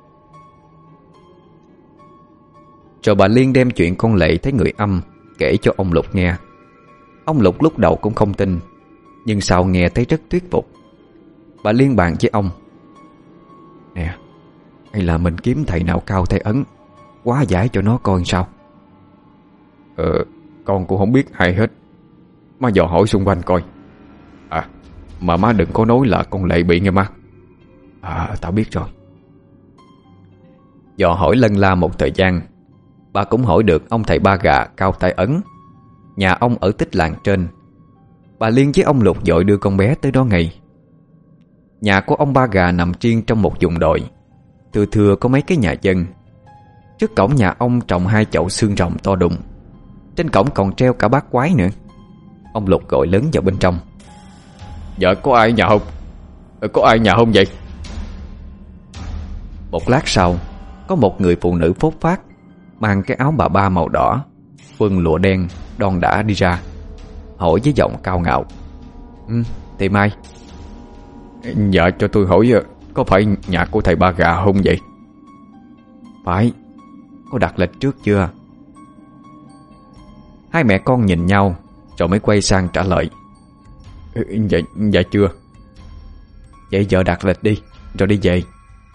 Rồi bà Liên đem chuyện con Lệ thấy người âm kể cho ông Lục nghe. Ông Lục lúc đầu cũng không tin, nhưng sau nghe thấy rất thuyết phục. Bà Liên bàn với ông: Nè, hay là mình kiếm thầy nào cao thầy ấn hóa giải cho nó coi sao? Ờ, con cũng không biết ai hết. Má dò hỏi xung quanh coi. À, mà má đừng có nói là con Lệ bị nghe má. À, tao biết rồi. Dò hỏi lân la một thời gian, bà cũng hỏi được ông thầy Ba Gà cao tay ấn. Nhà ông ở tích làng trên. Bà Liên với ông Lục vội đưa con bé tới đó ngay. Nhà của ông Ba Gà nằm riêng trong một vùng đồi, thừa thừa có mấy cái nhà dân. Trước cổng nhà ông trồng hai chậu xương rồng to đùng. Trên cổng còn treo cả bát quái nữa. Ông Lục gọi lớn vào bên trong: Dạ có ai nhà không? Có ai nhà không vậy? Một lát sau, có một người phụ nữ phốt phát, mang cái áo bà ba màu đỏ, quần lụa đen, đon đả đi ra, hỏi với giọng cao ngạo: Ừ, tìm ai? Dạ cho tôi hỏi, có phải nhà của thầy Ba Gà không vậy? Phải. Có đặt lịch trước chưa? Hai mẹ con nhìn nhau rồi mới quay sang trả lời: Dạ, dạ chưa. Vậy giờ đặt lịch đi, rồi đi về.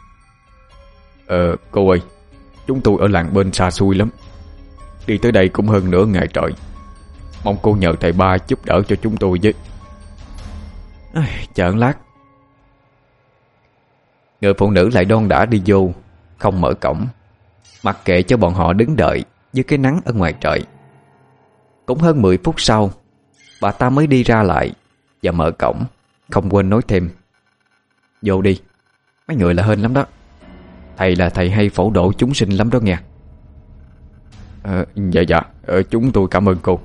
Ờ, cô ơi, chúng tôi ở làng bên xa xôi lắm, đi tới đây cũng hơn nửa ngày trời. Mong cô nhờ thầy Ba giúp đỡ cho chúng tôi với. À, chờ lát. Người phụ nữ lại đon đả đi vô, không mở cổng, mặc kệ cho bọn họ đứng đợi dưới cái nắng ở ngoài trời. Cũng hơn mười phút sau, bà ta mới đi ra lại và mở cổng, không quên nói thêm: Vô đi, mấy người là hên lắm đó. Thầy là thầy hay phổ độ chúng sinh lắm đó nghe. Ờ, dạ dạ, ờ, chúng tôi cảm ơn cô.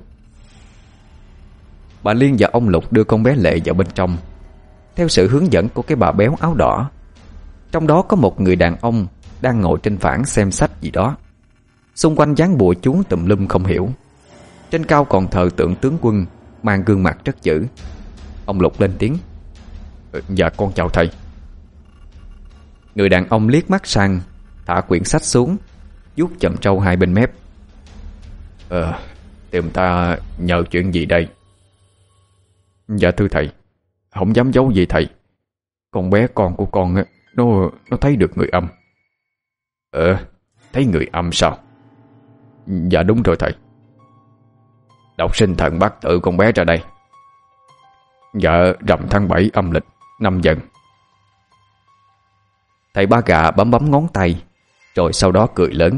Bà Liên và ông Lục đưa con bé Lệ vào bên trong, theo sự hướng dẫn của cái bà béo áo đỏ. Trong đó có một người đàn ông đang ngồi trên phản xem sách gì đó. Xung quanh dán bùa chú tùm lum không hiểu. Trên cao còn thờ tượng tướng quân mang gương mặt rất dữ. Ông Lục lên tiếng: Dạ con chào thầy. Người đàn ông liếc mắt sang, thả quyển sách xuống, vuốt chòm râu hai bên mép. Ờ, tìm ta nhờ chuyện gì đây? Dạ thưa thầy, không dám giấu gì thầy. Con bé con của con á, Nó nó thấy được người âm. Ờ, thấy người âm sao? Dạ đúng rồi thầy. Đọc sinh thần bát tự con bé ra đây. Dạ rằm tháng bảy âm lịch năm Dần. Thầy Ba Gà bấm bấm ngón tay, rồi sau đó cười lớn.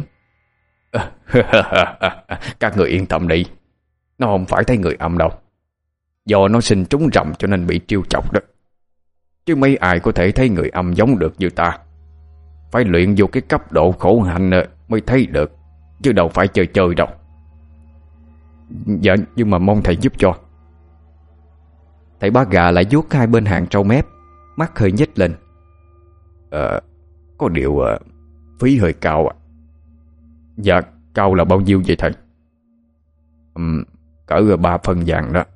Các người yên tâm đi, nó không phải thấy người âm đâu. Do nó sinh trúng rằm cho nên bị trêu chọc đó. Chứ mấy ai có thể thấy người âm giống được như ta. Phải luyện vô cái cấp độ khổ hạnh mới thấy được, chứ đâu phải chơi chơi đâu. Dạ nhưng mà mong thầy giúp cho. Thầy Ba Gà lại vuốt hai bên hàng trâu mép, mắt hơi nhếch lên. Ờ, có điều à, phí hơi cao à. Dạ, cao là bao nhiêu vậy thầy? Uhm, cỡ ba phân vàng đó.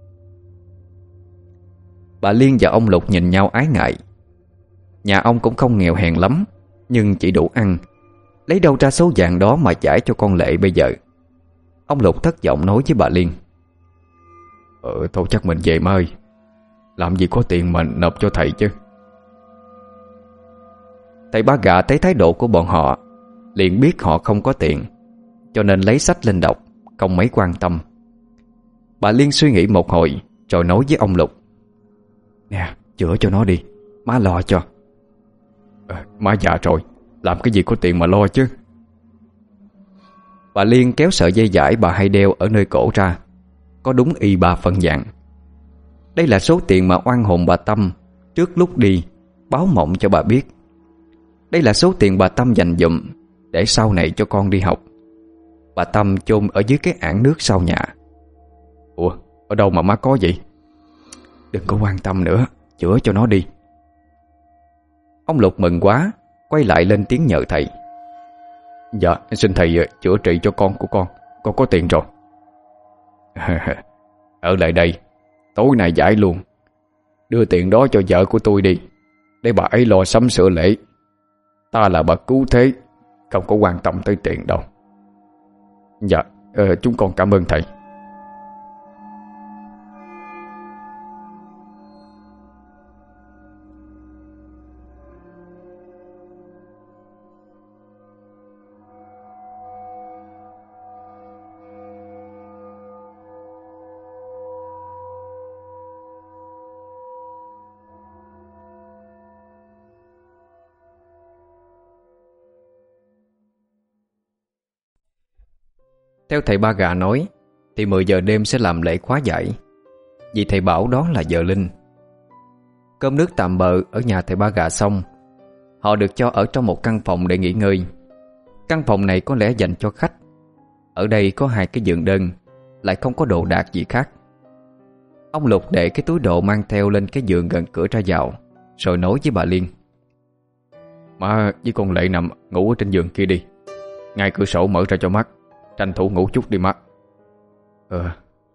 Bà Liên và ông Lục nhìn nhau ái ngại. Nhà ông cũng không nghèo hèn lắm, nhưng chỉ đủ ăn. Lấy đâu ra số vàng đó mà trả cho con Lệ bây giờ? Ông Lục thất vọng nói với bà Liên. Ờ, thôi chắc mình về má ơi. Làm gì có tiền mà nộp cho thầy chứ. Thầy Ba Gà thấy thái độ của bọn họ, liền biết họ không có tiền, cho nên lấy sách lên đọc, không mấy quan tâm. Bà Liên suy nghĩ một hồi, rồi nói với ông Lục. Nè, chữa cho nó đi, má lo cho. À, má già rồi, làm cái gì có tiền mà lo chứ. Bà Liên kéo sợi dây dải bà hay đeo ở nơi cổ ra, có đúng y ba phân vàng. Đây là số tiền mà oan hồn bà Tâm trước lúc đi báo mộng cho bà biết. Đây là số tiền bà Tâm dành dụm để sau này cho con đi học. Bà Tâm chôn ở dưới cái ảng nước sau nhà. Ủa, ở đâu mà má có vậy? Đừng có quan tâm nữa, chữa cho nó đi. Ông Lục mừng quá, quay lại lên tiếng nhờ thầy. Dạ, xin thầy chữa trị cho con của con. Con có tiền rồi. Ở lại đây, tối nay giải luôn. Đưa tiền đó cho vợ của tôi đi, để bà ấy lo sắm sửa lễ. Ta là bà cứu thế, không có quan tâm tới tiền đâu. Dạ, ờ, chúng con cảm ơn thầy. Theo thầy Ba Gà nói thì mười giờ đêm sẽ làm lễ khóa giải, vì thầy bảo đó là giờ linh. Cơm nước tạm bợ ở nhà thầy Ba Gà xong, họ được cho ở trong một căn phòng để nghỉ ngơi. Căn phòng này có lẽ dành cho khách. Ở đây có hai cái giường đơn, lại không có đồ đạc gì khác. Ông Lục để cái túi đồ mang theo lên cái giường gần cửa ra vào, rồi nói với bà Liên. Má với con Lệ nằm ngủ ở trên giường kia đi, ngay cửa sổ mở ra cho mắt, tranh thủ ngủ chút đi má. Ờ.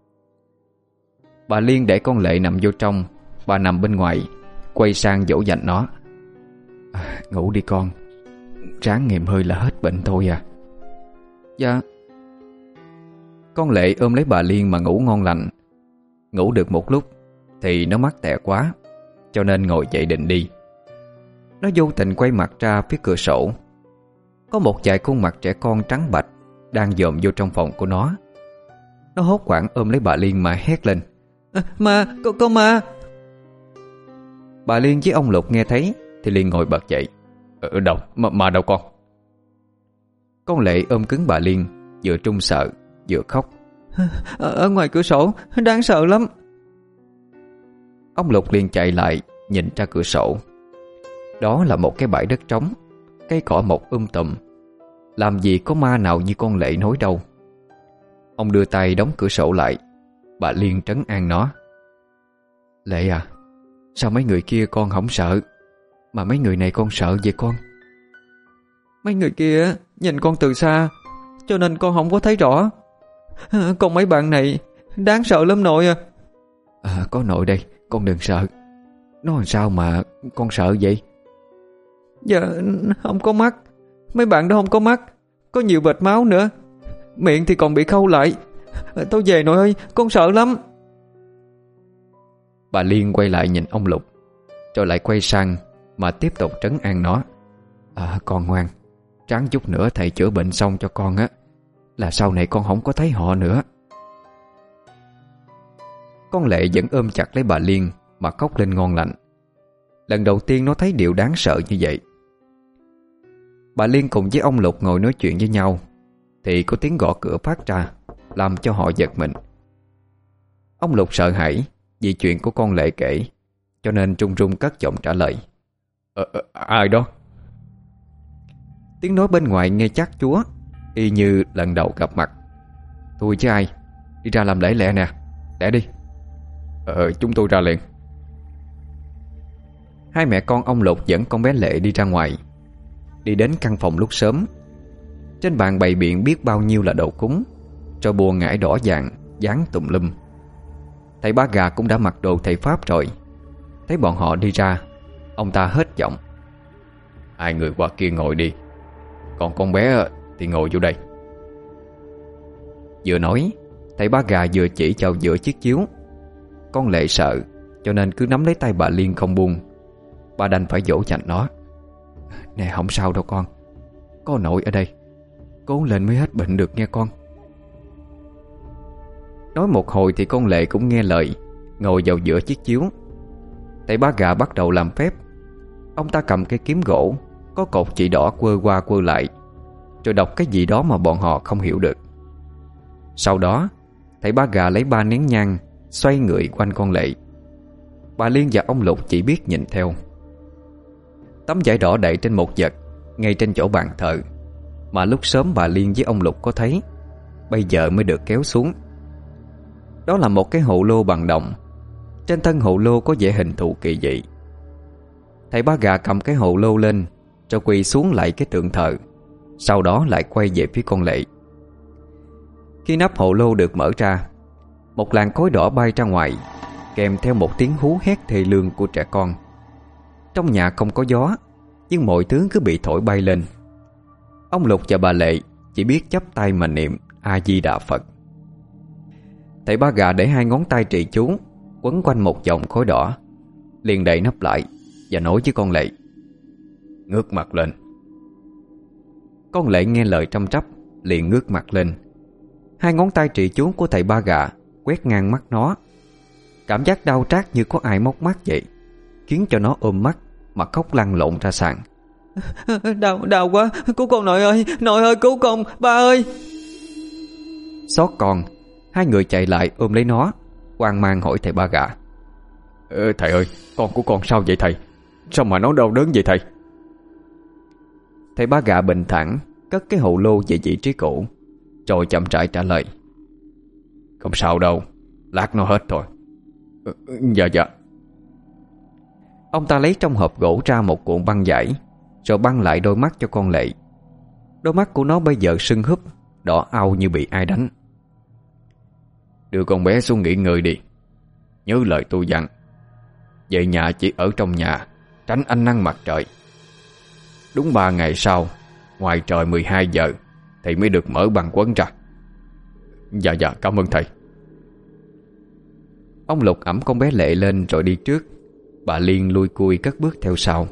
Bà Liên để con Lệ nằm vô trong, bà nằm bên ngoài, quay sang dỗ dành nó. À, ngủ đi con, ráng nghềm hơi là hết bệnh thôi à. Dạ. Con Lệ ôm lấy bà Liên mà ngủ ngon lành. Ngủ được một lúc thì nó mắc tẹ quá, cho nên ngồi dậy định đi. Nó vô tình quay mặt ra phía cửa sổ. Có một vài khuôn mặt trẻ con trắng bạch đang dòm vô trong phòng của nó. Nó hốt hoảng ôm lấy bà Liên mà hét lên. À, ma, con, con ma. Bà Liên với ông Lục nghe thấy thì liền ngồi bật dậy. Ở đâu, mà, mà đâu con? Con Lệ ôm cứng bà Liên, vừa trung sợ vừa khóc. Ở, ở ngoài cửa sổ, đáng sợ lắm. Ông Lục liền chạy lại nhìn ra cửa sổ. Đó là một cái bãi đất trống, cây cỏ mọc um tùm. Làm gì có ma nào như con Lệ nói đâu. Ông đưa tay đóng cửa sổ lại. Bà Liên trấn an nó. Lệ à, sao mấy người kia con không sợ, mà mấy người này con sợ vậy con? Mấy người kia nhìn con từ xa, cho nên con không có thấy rõ. Còn mấy bạn này đáng sợ lắm nội à. À, có nội đây, con đừng sợ. Nó làm sao mà con sợ vậy? Dạ không có mắt. Mấy bạn đó không có mắt, có nhiều vệt máu nữa. Miệng thì còn bị khâu lại. Tôi về nội ơi, con sợ lắm. Bà Liên quay lại nhìn ông Lục, rồi lại quay sang mà tiếp tục trấn an nó. À, con ngoan, ráng chút nữa thầy chữa bệnh xong cho con á, là sau này con không có thấy họ nữa. Con Lệ vẫn ôm chặt lấy bà Liên mà khóc lên ngon lành. Lần đầu tiên nó thấy điều đáng sợ như vậy. Bà Liên cùng với ông Lục ngồi nói chuyện với nhau thì có tiếng gõ cửa phát ra, làm cho họ giật mình. Ông Lục sợ hãi vì chuyện của con Lệ kể, cho nên trung trung cất giọng trả lời. Ờ, ờ, ai đó? Tiếng nói bên ngoài nghe chắc chúa, y như lần đầu gặp mặt. Tôi chứ ai, đi ra làm lễ lẹ nè, lẹ đi. Ờ, chúng tôi ra liền. Hai mẹ con ông Lục dẫn con bé Lệ đi ra ngoài. Đi đến căn phòng lúc sớm. Trên bàn bày biện biết bao nhiêu là đồ cúng, rồi bùa ngải đỏ vàng dán tùm lum. Thầy Ba Gà cũng đã mặc đồ thầy Pháp rồi. Thấy bọn họ đi ra, ông ta hết giọng. Hai người qua kia ngồi đi, còn con bé thì ngồi vô đây. Vừa nói, thầy Ba Gà vừa chỉ vào giữa chiếc chiếu. Con Lệ sợ, cho nên cứ nắm lấy tay bà Liên không buông. Bà đành phải dỗ dành nó. Nè, không sao đâu con, có nội ở đây, cố lên mới hết bệnh được nghe con. Nói một hồi thì con Lệ cũng nghe lời, ngồi vào giữa chiếc chiếu. Thầy Ba Gà bắt đầu làm phép. Ông ta cầm cây kiếm gỗ có cột chỉ đỏ quơ qua quơ lại, rồi đọc cái gì đó mà bọn họ không hiểu được. Sau đó thầy Ba Gà lấy ba nén nhang xoay người quanh con Lệ. Bà Liên và ông Lục chỉ biết nhìn theo. Tấm vải đỏ đậy trên một vật ngay trên chỗ bàn thờ, mà lúc sớm bà Liên với ông Lục có thấy, bây giờ mới được kéo xuống. Đó là một cái hồ lô bằng đồng. Trên thân hồ lô có vẽ hình thù kỳ dị. Thầy Ba Gà cầm cái hồ lô lên, rồi quỳ xuống lại cái tượng thờ. Sau đó lại quay về phía con Lệ. Khi nắp hồ lô được mở ra, một làn khói đỏ bay ra ngoài, kèm theo một tiếng hú hét thê lương của trẻ con. Trong nhà không có gió, nhưng mọi thứ cứ bị thổi bay lên. Ông Lục và bà Lệ chỉ biết chắp tay mà niệm A Di Đà Phật. Thầy Ba Gà để hai ngón tay trì chú quấn quanh một vòng khói đỏ, liền đậy nắp lại và nói với con Lệ. Ngước mặt lên. Con Lệ nghe lời trăm trắp, liền ngước mặt lên. Hai ngón tay trì chú của thầy Ba Gà quét ngang mắt nó. Cảm giác đau rát như có ai móc mắt vậy, khiến cho nó ôm mắt mà khóc lăn lộn ra sàn. Đau, đau quá, cứu con nội ơi, nội ơi cứu con, ba ơi. Xót con, hai người chạy lại ôm lấy nó, hoang mang hỏi thầy Ba Gà. Ờ, thầy ơi, con của con sao vậy thầy? Sao mà nó đau đớn vậy thầy? Thầy Ba Gà bình thản cất cái hồ lô về vị trí cũ, rồi chậm rãi trả lời. Không sao đâu, lát nó hết thôi. Ừ, dạ dạ. Ông ta lấy trong hộp gỗ ra một cuộn băng vải, rồi băng lại đôi mắt cho con Lệ. Đôi mắt của nó bây giờ sưng húp, đỏ au như bị ai đánh. Đưa con bé xuống nghỉ ngơi đi. Nhớ lời tôi dặn, về nhà chỉ ở trong nhà, tránh ánh nắng mặt trời. Đúng ba ngày sau, ngoài trời mười hai giờ thì mới được mở băng quấn ra. Dạ dạ, cảm ơn thầy. Ông Lục ẵm con bé Lệ lên rồi đi trước. Bà Liên lui cui cất bước theo sau.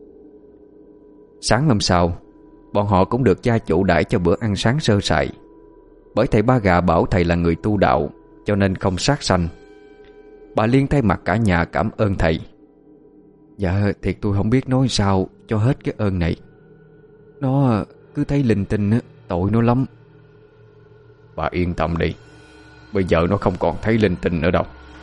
Sáng hôm sau, bọn họ cũng được gia chủ đãi cho bữa ăn sáng sơ sài. Bởi thầy Ba Gà bảo thầy là người tu đạo, cho nên không sát sanh. Bà Liên thay mặt cả nhà cảm ơn thầy. Dạ thiệt tôi không biết nói sao cho hết cái ơn này. Nó cứ thấy linh tinh á, tội nó lắm. Bà yên tâm đi, bây giờ nó không còn thấy linh tinh nữa đâu.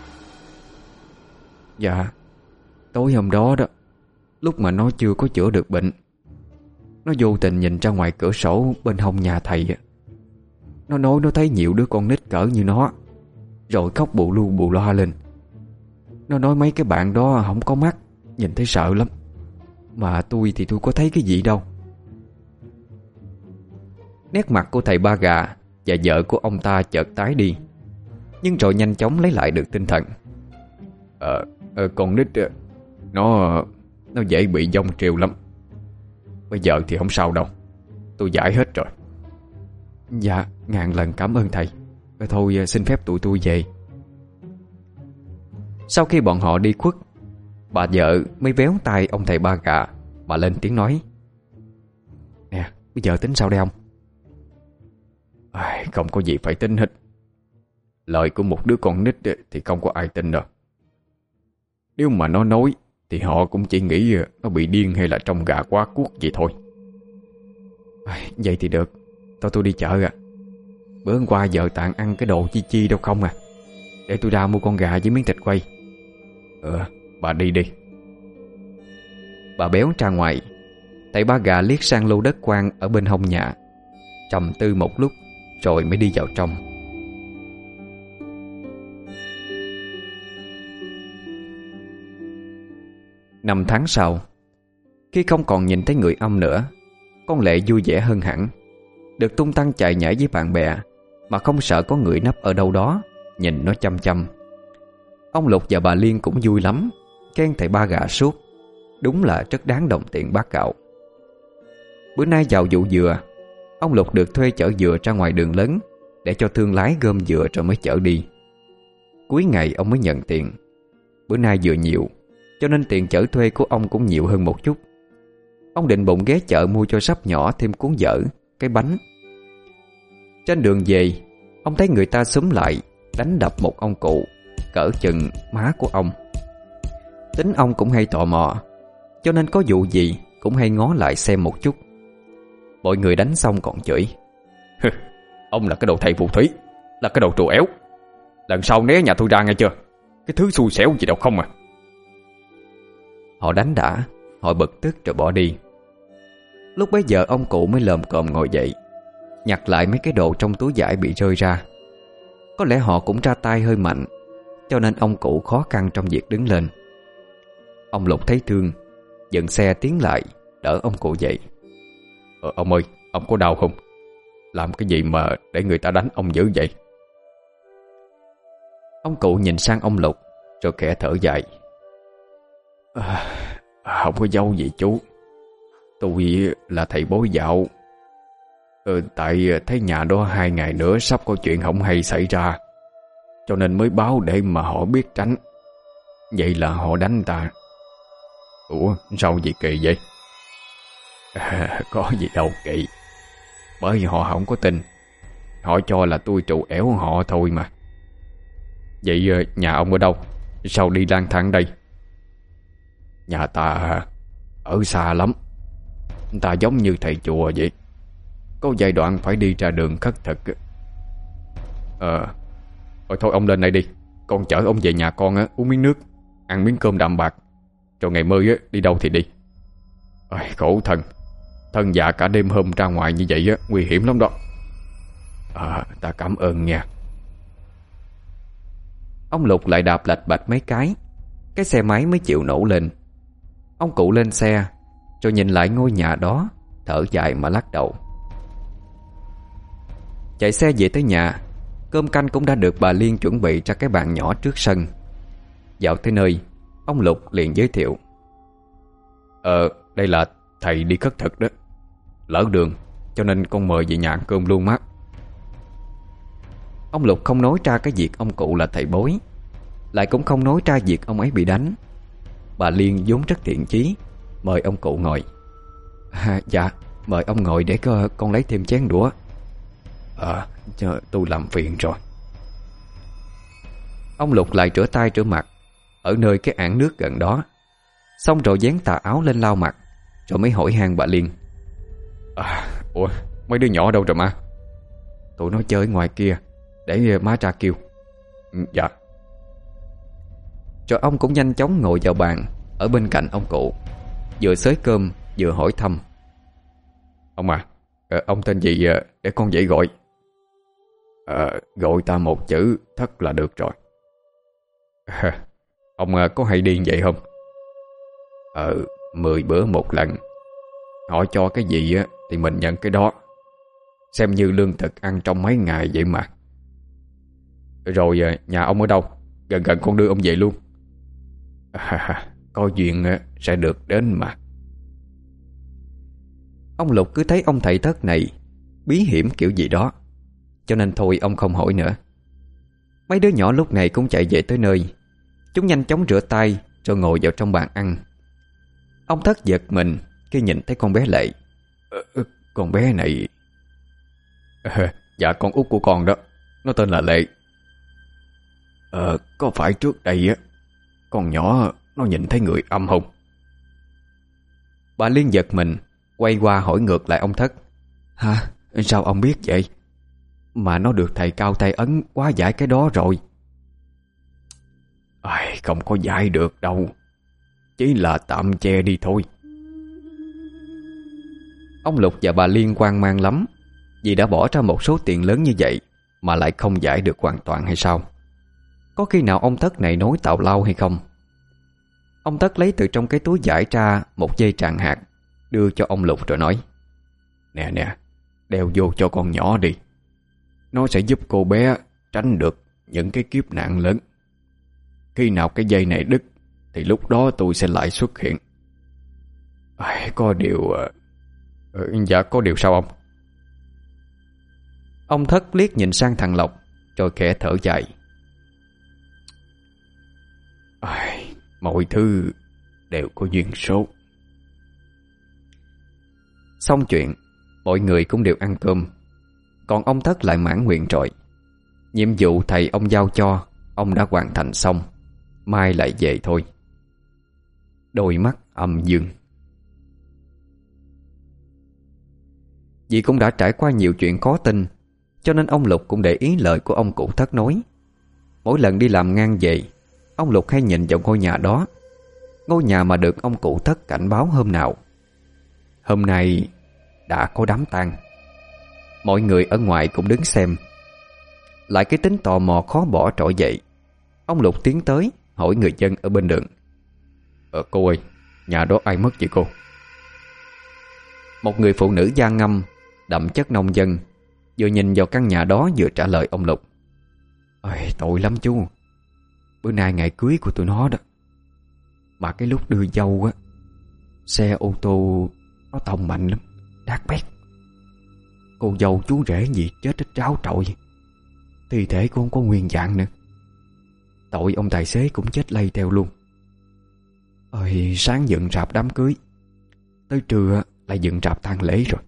Dạ, tối hôm đó đó, lúc mà nó chưa có chữa được bệnh, nó vô tình nhìn ra ngoài cửa sổ bên hông nhà thầy. Nó nói nó thấy nhiều đứa con nít cỡ như nó, rồi khóc bù lu bù loa lên. Nó nói mấy cái bạn đó không có mắt, nhìn thấy sợ lắm. Mà tôi thì tôi có thấy cái gì đâu. Nét mặt của thầy Ba Gà và vợ của ông ta chợt tái đi, nhưng rồi nhanh chóng lấy lại được tinh thần. Ờ, ờ con nít Nó Nó dễ bị vong triều lắm. Bây giờ thì không sao đâu, tôi giải hết rồi. Dạ ngàn lần cảm ơn thầy. Thôi xin phép tụi tôi về. Sau khi bọn họ đi khuất, bà vợ mới véo tay ông thầy Ba Gà mà lên tiếng nói: Nè, bây giờ tính sao đây ông? À, không có gì phải tính hết. Lời của một đứa con nít thì không có ai tin đâu. Nếu mà nó nói thì họ cũng chỉ nghĩ nó bị điên hay là trong gà quá cuốc vậy thôi. À, vậy thì được. Thôi tôi đi chợ à. Bữa hôm qua vợ Tạng ăn cái đồ chi chi đâu không à. Để tôi ra mua con gà với miếng thịt quay. Ừ, bà đi đi. Bà béo ra ngoài. Thầy Ba Gà liếc sang lô đất quang ở bên hông nhà, trầm tư một lúc rồi mới đi vào trong. Năm tháng sau, khi không còn nhìn thấy người âm nữa, con Lệ vui vẻ hơn hẳn, được tung tăng chạy nhảy với bạn bè mà không sợ có người nấp ở đâu đó nhìn nó chăm chăm. Ông Lục và bà Liên cũng vui lắm, khen thầy Ba Gà suốt. Đúng là rất đáng đồng tiền bát gạo. Bữa nay vào vụ dừa, ông Lục được thuê chở dừa ra ngoài đường lớn để cho thương lái gom dừa rồi mới chở đi. Cuối ngày ông mới nhận tiền. Bữa nay dừa nhiều, cho nên tiền chở thuê của ông cũng nhiều hơn một chút. Ông định bụng ghé chợ mua cho sắp nhỏ thêm cuốn dở, cái bánh. Trên đường về, ông thấy người ta xúm lại đánh đập một ông cụ cỡ chừng má của ông. Tính ông cũng hay tò mò, cho nên có vụ gì cũng hay ngó lại xem một chút. Mọi người đánh xong còn chửi: Ông là cái đồ thầy phù thủy, là cái đồ trù éo. Lần sau né nhà tôi ra nghe chưa? Cái thứ xui xẻo gì đâu không à. Họ đánh đã, họ bực tức rồi bỏ đi. Lúc bấy giờ ông cụ mới lồm cồm ngồi dậy, nhặt lại mấy cái đồ trong túi vải bị rơi ra. Có lẽ họ cũng ra tay hơi mạnh, cho nên ông cụ khó khăn trong việc đứng lên. Ông Lục thấy thương, dừng xe tiến lại đỡ ông cụ dậy. Ờ, ông ơi, ông có đau không? Làm cái gì mà để người ta đánh ông dữ vậy? Ông cụ nhìn sang ông Lục rồi khẽ thở dài. À, không có dâu gì chú. Tôi là thầy bói dạo. Ừ, tại thấy nhà đó hai ngày nữa sắp có chuyện không hay xảy ra, cho nên mới báo để mà họ biết tránh. Vậy là họ đánh ta. Ủa sao gì kỳ vậy? À, có gì đâu kỳ. Bởi vì họ không có tin. Họ cho là tôi trụ ẻo họ thôi mà. Vậy nhà ông ở đâu? Sao đi lang thang đây? Nhà ta ở xa lắm. Ta giống như thầy chùa vậy, có giai đoạn phải đi ra đường khất thực. Ờ Thôi thôi ông lên đây đi, con chở ông về nhà con á, uống miếng nước, ăn miếng cơm đạm bạc, rồi ngày mai á, đi đâu thì đi. Ôi, khổ thân. Thân dạ cả đêm hôm ra ngoài như vậy á, nguy hiểm lắm đó. À, ta cảm ơn nha. Ông Lục lại đạp lạch bạch mấy cái, cái xe máy mới chịu nổ lên. Ông cụ lên xe rồi nhìn lại ngôi nhà đó, thở dài mà lắc đầu. Chạy xe về tới nhà, cơm canh cũng đã được bà Liên chuẩn bị ra cái bàn nhỏ trước sân. Dạo tới nơi, ông Lục liền giới thiệu: Ờ, đây là thầy đi khất thực đó. Lỡ đường, cho nên con mời về nhà ăn cơm luôn má. Ông Lục không nói ra cái việc ông cụ là thầy bói, lại cũng không nói ra việc ông ấy bị đánh. Bà Liên vốn rất thiện chí, mời ông cụ ngồi. À, dạ, mời ông ngồi để con, con lấy thêm chén đũa. Ờ, à, tôi làm phiền rồi. Ông Lục lại rửa tay rửa mặt ở nơi cái ảng nước gần đó, xong rồi vén tà áo lên lau mặt, rồi mới hỏi han bà Liên. À, ủa, mấy đứa nhỏ đâu rồi má? Tụi nó chơi ngoài kia, để má ra kêu. Ừ, dạ. Rồi ông cũng nhanh chóng ngồi vào bàn ở bên cạnh ông cụ, vừa xới cơm vừa hỏi thăm. Ông à, ông tên gì để con dễ gọi? À, gọi ta một chữ Thất là được rồi. À, ông có hay điên vậy không? Ờ, mười bữa một lần. Họ cho cái gì á thì mình nhận cái đó, xem như lương thực ăn trong mấy ngày vậy mà. Rồi nhà ông ở đâu? Gần gần con đưa ông về luôn. À, có duyên sẽ được đến mà. Ông Lục cứ thấy ông thầy Thất này bí hiểm kiểu gì đó, cho nên thôi ông không hỏi nữa. Mấy đứa nhỏ lúc này cũng chạy về tới nơi. Chúng nhanh chóng rửa tay rồi ngồi vào trong bàn ăn. Ông Thất giật mình khi nhìn thấy con bé Lệ. ờ, Con bé này à, Dạ con út của con đó, nó tên là Lệ. Ờ có phải trước đây á con nhỏ nó nhìn thấy người âm không? Bà Liên giật mình, quay qua hỏi ngược lại ông Thất. Hả? Sao ông biết vậy? Mà nó được thầy Cao Tay Ấn quá giải cái đó rồi. Ai, không có giải được đâu, chỉ là tạm che đi thôi. Ông Lục và bà Liên hoang mang lắm, vì đã bỏ ra một số tiền lớn như vậy mà lại không giải được hoàn toàn hay sao? Có khi nào ông Thất này nói tào lao hay không? Ông Thất lấy từ trong cái túi giải ra một dây tràng hạt, đưa cho ông Lục rồi nói. Nè nè, đeo vô cho con nhỏ đi. Nó sẽ giúp cô bé tránh được những cái kiếp nạn lớn. Khi nào cái dây này đứt thì lúc đó tôi sẽ lại xuất hiện. À, có điều... Ừ, dạ có điều sao ông? Ông Thất liếc nhìn sang thằng Lộc rồi khẽ thở dài. À, mọi thứ đều có duyên số. Xong chuyện, mọi người cũng đều ăn cơm. Còn ông Thất lại mãn nguyện rồi. Nhiệm vụ thầy ông giao cho ông đã hoàn thành xong, mai lại về thôi. Đôi mắt âm dương. Vì cũng đã trải qua nhiều chuyện khó tin, cho nên ông Lục cũng để ý lời của ông cụ Thất nói. Mỗi lần đi làm ngang về, ông Lục hay nhìn vào ngôi nhà đó, ngôi nhà mà được ông cụ Thất cảnh báo hôm nào. Hôm nay đã có đám tang. Mọi người ở ngoài cũng đứng xem. Lại cái tính tò mò khó bỏ trỗi dậy, ông Lục tiến tới hỏi người dân ở bên đường. Ờ cô ơi, nhà đó ai mất vậy cô? Một người phụ nữ da ngăm, đậm chất nông dân, vừa nhìn vào căn nhà đó vừa trả lời ông Lục. Ôi, tội lắm chú. Bữa nay ngày cưới của tụi nó đó. Mà cái lúc đưa dâu á, xe ô tô nó tông mạnh lắm, đát bét. Cô dâu chú rể gì chết ít ráo trội. Thi thể cũng không có nguyên dạng nữa. Tội ông tài xế cũng chết lây theo luôn. Ôi, sáng dựng rạp đám cưới, tới trưa lại dựng rạp tang lễ rồi.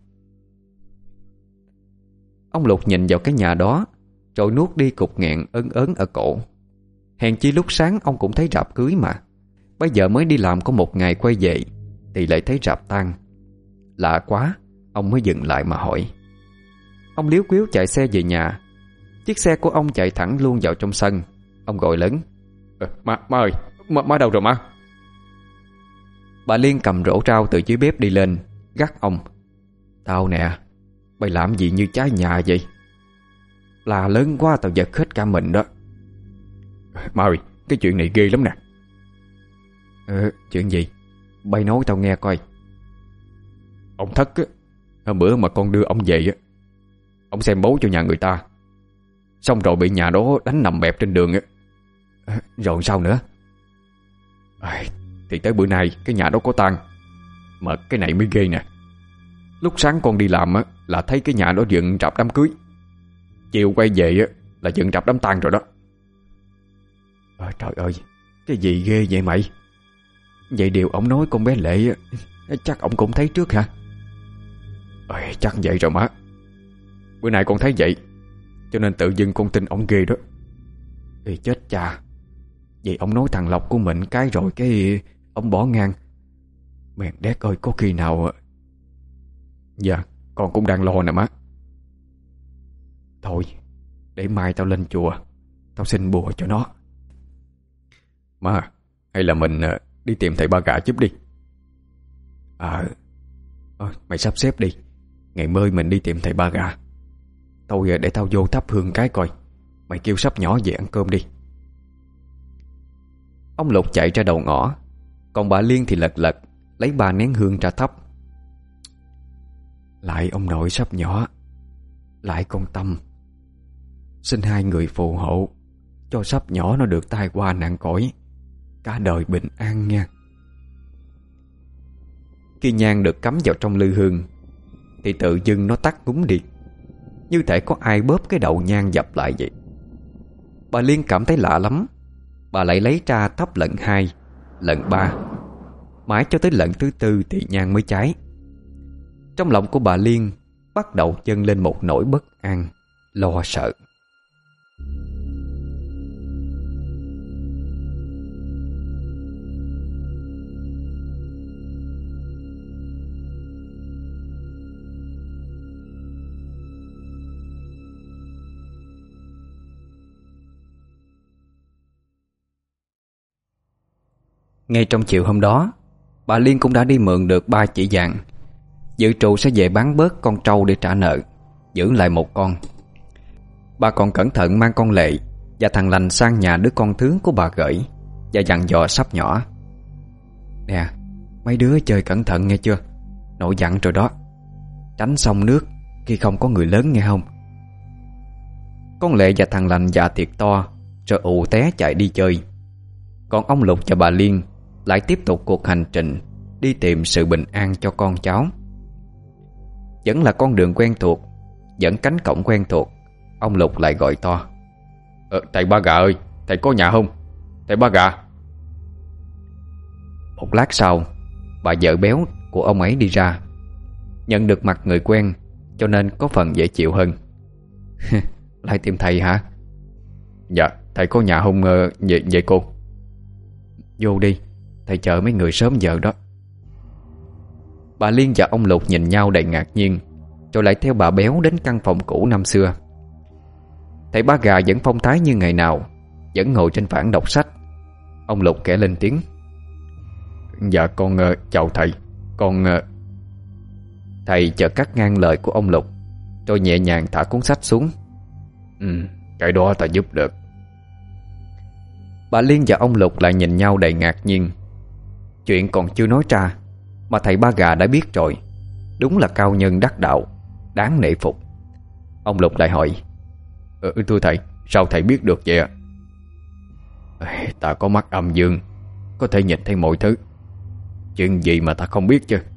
Ông Lục nhìn vào cái nhà đó rồi nuốt đi cục nghẹn ớn ớn ở cổ. Hèn chi lúc sáng ông cũng thấy rạp cưới mà, bây giờ mới đi làm có một ngày quay về thì lại thấy rạp tang. Lạ quá, ông mới dừng lại mà hỏi. Ông liếu quíu chạy xe về nhà. Chiếc xe của ông chạy thẳng luôn vào trong sân. Ông gọi lớn. ờ, Má, má ơi, má, má đâu rồi má? Bà Liên cầm rổ rau từ dưới bếp đi lên, gắt ông. Tao nè, mày làm gì như trái nhà vậy? Là lớn quá tao giật hết cả mình đó. Má ơi, cái chuyện này ghê lắm nè. Ờ, chuyện gì? Bay nói tao nghe coi. Ông Thất á, hôm bữa mà con đưa ông về á, ông xem bố cho nhà người ta, xong rồi bị nhà đó đánh nằm bẹp trên đường á. À, rồi sao nữa? À, thì tới bữa nay cái nhà đó có tang. Mà cái này mới ghê nè. Lúc sáng con đi làm á là thấy cái nhà đó dựng rạp đám cưới, chiều quay về á là dựng rạp đám tang rồi đó. À, trời ơi, cái gì ghê vậy mày? Vậy điều ông nói con bé Lệ á, chắc ông cũng thấy trước hả? À, chắc vậy rồi má. Bữa nay con thấy vậy, cho nên tự dưng con tin ông ghê đó. Thì chết cha. Vậy ông nói thằng Lộc của mình cái rồi cái ông bỏ ngang. Mẹ đét ơi, có khi nào... Dạ, con cũng đang lo nè má. Thôi, để mai tao lên chùa, tao xin bùa cho nó. Má, hay là mình đi tìm thầy Ba Gà giúp đi. À, à mày sắp xếp đi. Ngày mới mình đi tìm thầy Ba Gà. Tôi để tao vô thắp hương cái coi. Mày kêu sắp nhỏ về ăn cơm đi. Ông Lục chạy ra đầu ngõ, còn bà Liên thì lật lật lấy ba nén hương ra thắp. Lại ông nội sắp nhỏ, lại con Tâm, xin hai người phù hộ cho sắp nhỏ nó được tai qua nạn cõi, cả đời bình an nha. Khi nhang được cắm vào trong lư hương thì tự dưng nó tắt ngúm đi. như thể có ai bóp cái đầu nhang dập lại vậy. Bà Liên cảm thấy lạ lắm. Bà lại lấy ra thắp lần hai, lần ba, mãi cho tới lần thứ tư thì nhang mới cháy. Trong lòng của bà Liên bắt đầu dâng lên một nỗi bất an, lo sợ. Ngay trong chiều hôm đó, bà Liên cũng đã đi mượn được ba chỉ vàng, dự trù sẽ về bán bớt con trâu để trả nợ, giữ lại một con. Bà còn cẩn thận mang con Lệ và thằng Lành sang nhà đứa con thứ của bà gửi, và dặn dò sắp nhỏ: "Nè, mấy đứa chơi cẩn thận nghe chưa? Nội dặn rồi đó. Tránh sông nước khi không có người lớn nghe không?" Con Lệ và thằng Lành dạ thiệt to, rồi ù té chạy đi chơi. Còn ông Lục và bà Liên lại tiếp tục cuộc hành trình đi tìm sự bình an cho con cháu. Vẫn là con đường quen thuộc, vẫn cánh cổng quen thuộc, ông Lục lại gọi to: ờ, "Thầy Ba Gà ơi, thầy có nhà không? Thầy Ba Gà." Một lát sau, bà vợ béo của ông ấy đi ra. Nhận được mặt người quen, cho nên có phần dễ chịu hơn. "Lại tìm thầy hả?" "Dạ, thầy có nhà không uh, vậy, vậy cô?" "Vô đi, thầy chờ mấy người sớm giờ đó." Bà Liên và ông Lục nhìn nhau đầy ngạc nhiên, rồi lại theo bà béo đến căn phòng cũ năm xưa. Thầy Ba Gà vẫn phong thái như ngày nào, vẫn ngồi trên phản đọc sách. Ông Lục kể lên tiếng: "Dạ con uh, chào thầy. Con uh... Thầy chợt cắt ngang lời của ông Lục, rồi nhẹ nhàng thả cuốn sách xuống. "Ừ, cái đó ta giúp được." Bà Liên và ông Lục lại nhìn nhau đầy ngạc nhiên. Chuyện còn chưa nói ra mà thầy Ba Gà đã biết rồi. Đúng là cao nhân đắc đạo, đáng nể phục. Ông Lục lại hỏi: ờ, "Thưa thầy, sao thầy biết được vậy ạ?" "Ta có mắt âm dương, có thể nhìn thấy mọi thứ. Chuyện gì mà ta không biết chứ?"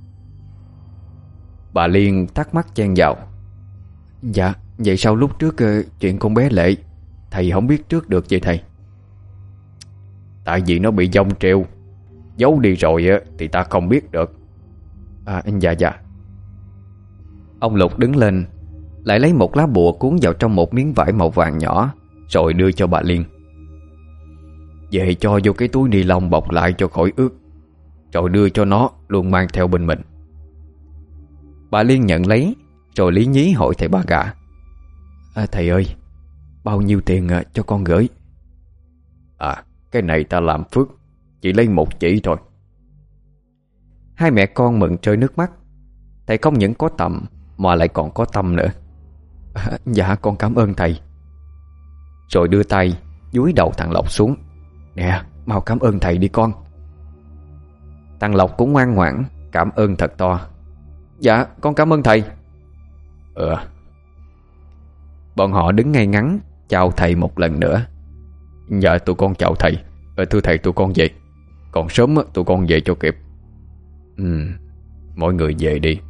Bà Liên thắc mắc chen vào: "Dạ, vậy sao lúc trước uh, chuyện con bé Lệ thầy không biết trước được vậy thầy?" "Tại vì nó bị vong treo, giấu đi rồi thì ta không biết được." "À, dạ dạ." Ông Lục đứng lên, lại lấy một lá bùa cuốn vào trong một miếng vải màu vàng nhỏ, rồi đưa cho bà Liên. "Về cho vô cái túi ni lông bọc lại cho khỏi ướt, rồi đưa cho nó luôn mang theo bên mình." Bà Liên nhận lấy, rồi lý nhí hỏi thầy Ba Gà: à, "Thầy ơi, bao nhiêu tiền cho con gửi?" "À, cái này ta làm phước, chỉ lấy một chỉ thôi." Hai mẹ con mừng rơi nước mắt. Thầy không những có tầm mà lại còn có tâm nữa. À, "Dạ con cảm ơn thầy." Rồi đưa tay dúi đầu thằng Lộc xuống: "Nè, mau cảm ơn thầy đi con." Thằng Lộc cũng ngoan ngoãn cảm ơn thật to: "Dạ con cảm ơn thầy." Ừ. Bọn họ đứng ngay ngắn chào thầy một lần nữa. "Dạ tụi con chào thầy. ờ, Thưa thầy, tụi con về. Còn sớm tụi con về cho kịp." Ừ, mọi người về đi."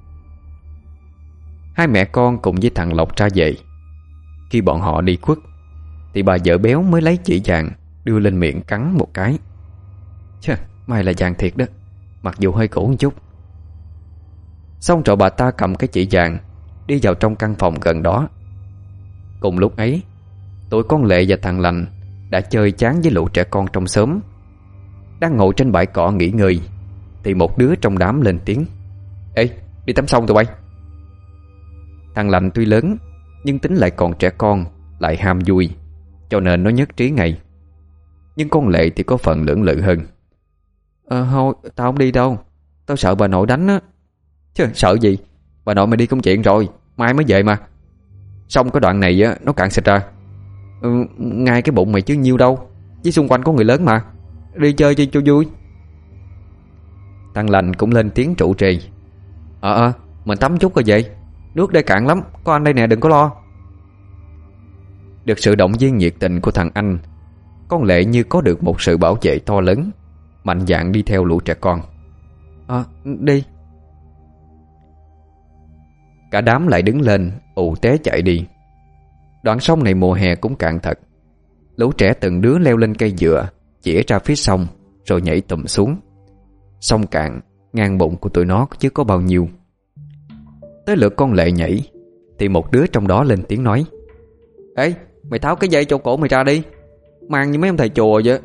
Hai mẹ con cùng với thằng Lộc ra về. Khi bọn họ đi khuất thì bà vợ béo mới lấy chỉ vàng đưa lên miệng cắn một cái. Chà, may là vàng thiệt đó, mặc dù hơi cũ một chút. Xong rồi bà ta cầm cái chỉ vàng đi vào trong căn phòng gần đó. Cùng lúc ấy, tụi con Lệ và thằng Lành đã chơi chán với lũ trẻ con trong xóm. Đang ngồi trên bãi cỏ nghỉ ngơi thì một đứa trong đám lên tiếng: "Ê, đi tắm sông tụi bay." Thằng Lành tuy lớn nhưng tính lại còn trẻ con, lại ham vui, cho nên nó nhất trí ngay. Nhưng con Lệ thì có phần lưỡng lự hơn: Ờ thôi, tao không đi đâu, tao sợ bà nội đánh á." "Chứ sợ gì, bà nội mày đi công chuyện rồi, mai mới về mà. Xong cái đoạn này á, nó cạn xịt ra. ừ, Ngay cái bụng mày chứ nhiêu đâu, với xung quanh có người lớn mà. Đi chơi chơi cho vui." Thằng Lành cũng lên tiếng trụ trì: Ờ ờ, mình tắm chút rồi vậy. Nước đây cạn lắm, có anh đây nè, đừng có lo." Được sự động viên nhiệt tình của thằng anh, con Lệ như có được một sự bảo vệ to lớn, mạnh dạn đi theo lũ trẻ con. Ờ, đi." Cả Cả đám lại đứng lên ù té chạy đi. Đoạn sông này mùa hè cũng cạn thật. Lũ trẻ từng đứa leo lên cây dừa, chĩa ra phía sông, rồi nhảy tùm xuống. Sông cạn, ngang bụng của tụi nó chứ có bao nhiêu. Tới lượt con Lệ nhảy, thì một đứa trong đó lên tiếng nói: "Ê, mày tháo cái dây chỗ cổ mày ra đi, mang như mấy ông thầy chùa vậy."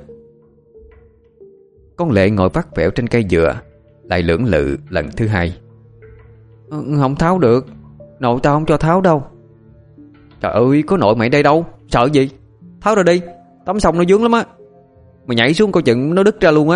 Con Lệ ngồi vắt vẻo trên cây dừa, lại lưỡng lự lần thứ hai: "Không tháo được, nội tao không cho tháo đâu." "Trời ơi, có nội mày đây đâu, sợ gì? Tháo ra đi, tắm xong nó vướng lắm á. Mày nhảy xuống coi chừng nó đứt ra luôn á."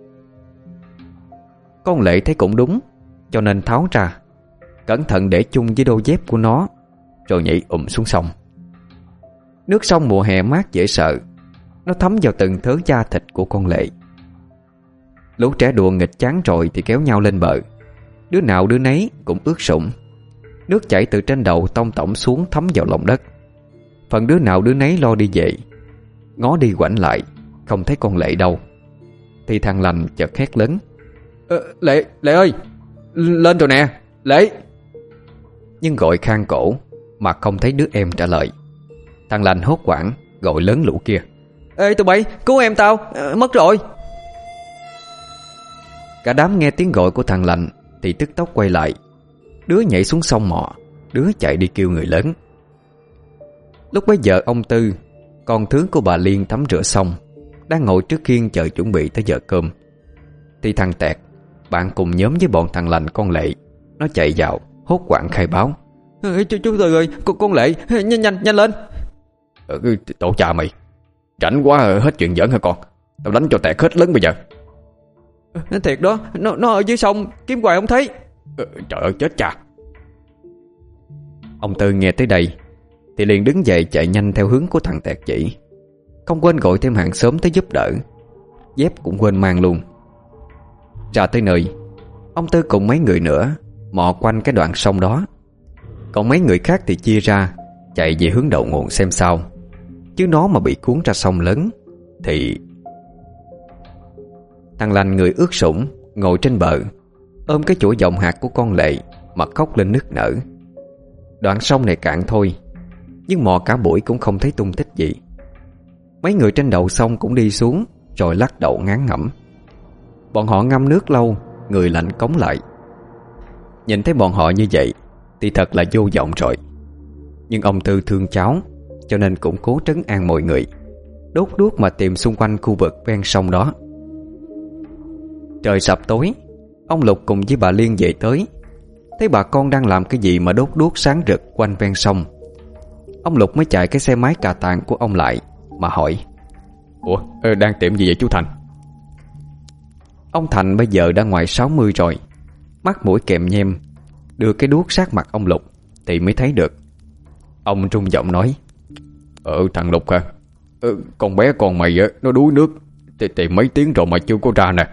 Con Lệ thấy cũng đúng, cho nên tháo ra, cẩn thận để chung với đôi dép của nó, rồi nhảy ùm xuống sông. Nước sông mùa hè mát dễ sợ, nó thấm vào từng thớ da thịt của con Lệ. Lũ trẻ đùa nghịch chán rồi thì kéo nhau lên bờ. Đứa nào đứa nấy cũng ướt sũng. Nước chảy từ trên đầu tông tổng xuống thấm vào lòng đất. Phần đứa nào đứa nấy lo đi về. Ngó đi quảnh lại, không thấy con Lệ đâu, thì thằng Lành chợt hét lớn: ờ, Lệ, Lệ ơi, lên rồi nè, Lệ. Nhưng gọi khang cổ mà không thấy đứa em trả lời. Thằng Lành hốt hoảng gọi lớn lũ kia: Ê tụi bay, cứu em tao, à, mất rồi. Cả đám nghe tiếng gọi của thằng Lành thì tức tốc quay lại. Đứa nhảy xuống sông mò, đứa chạy đi kêu người lớn. Lúc bấy giờ ông Tư, con thứ của bà Liên tắm rửa xong, đang ngồi trước khiên chờ chuẩn bị tới giờ cơm. Thì thằng Tẹt, bạn cùng nhóm với bọn thằng Lành con Lệ, nó chạy vào hốt hoảng khai báo: Ê, chú, chú Tư ơi, con, con Lệ, nhanh nhanh nhanh lên. Ừ, tổ cha mày, rảnh quá hết chuyện giỡn hả con? Tao đánh cho Tẹt hết lớn bây giờ. Nó thiệt đó, nó, nó ở dưới sông, kiếm hoài không thấy. Ừ, trời ơi chết cha. Ông Tư nghe tới đây thì liền đứng dậy chạy nhanh theo hướng của thằng Tẹt chỉ, không quên gọi thêm hàng xóm tới giúp đỡ. Dép cũng quên mang luôn. Ra tới nơi, ông Tư cùng mấy người nữa mò quanh cái đoạn sông đó. Còn mấy người khác thì chia ra chạy về hướng đầu nguồn xem sao. Chứ nó mà bị cuốn ra sông lớn thì... Thằng Lành người ướt sũng ngồi trên bờ, ôm cái chuỗi vòng hạt của con Lệ mà khóc lên nức nở. Đoạn sông này cạn thôi, nhưng mò cả buổi cũng không thấy tung tích gì. Mấy người trên đầu sông cũng đi xuống, rồi lắc đầu ngán ngẩm. Bọn họ ngâm nước lâu, người lạnh cống lại. Nhìn thấy bọn họ như vậy thì thật là vô vọng rồi. Nhưng ông Tư thương cháu, cho nên cũng cố trấn an mọi người, đốt đuốc mà tìm xung quanh khu vực ven sông đó. Trời sập tối, ông Lục cùng với bà Liên về tới. Thấy bà con đang làm cái gì mà đốt đuốc sáng rực quanh ven sông. Ông Lục mới chạy cái xe máy cà tàng của ông lại mà hỏi: Ủa, đang tiệm gì vậy chú Thành? Ông Thành bây giờ đã ngoài sáu mươi rồi, mắt mũi kèm nhem, đưa cái đuốc sát mặt ông Lục thì mới thấy được. Ông trung giọng nói: Ờ thằng Lục hả? Ờ, con bé con mày nó đuối nước thì tìm mấy tiếng rồi mà chưa có ra nè.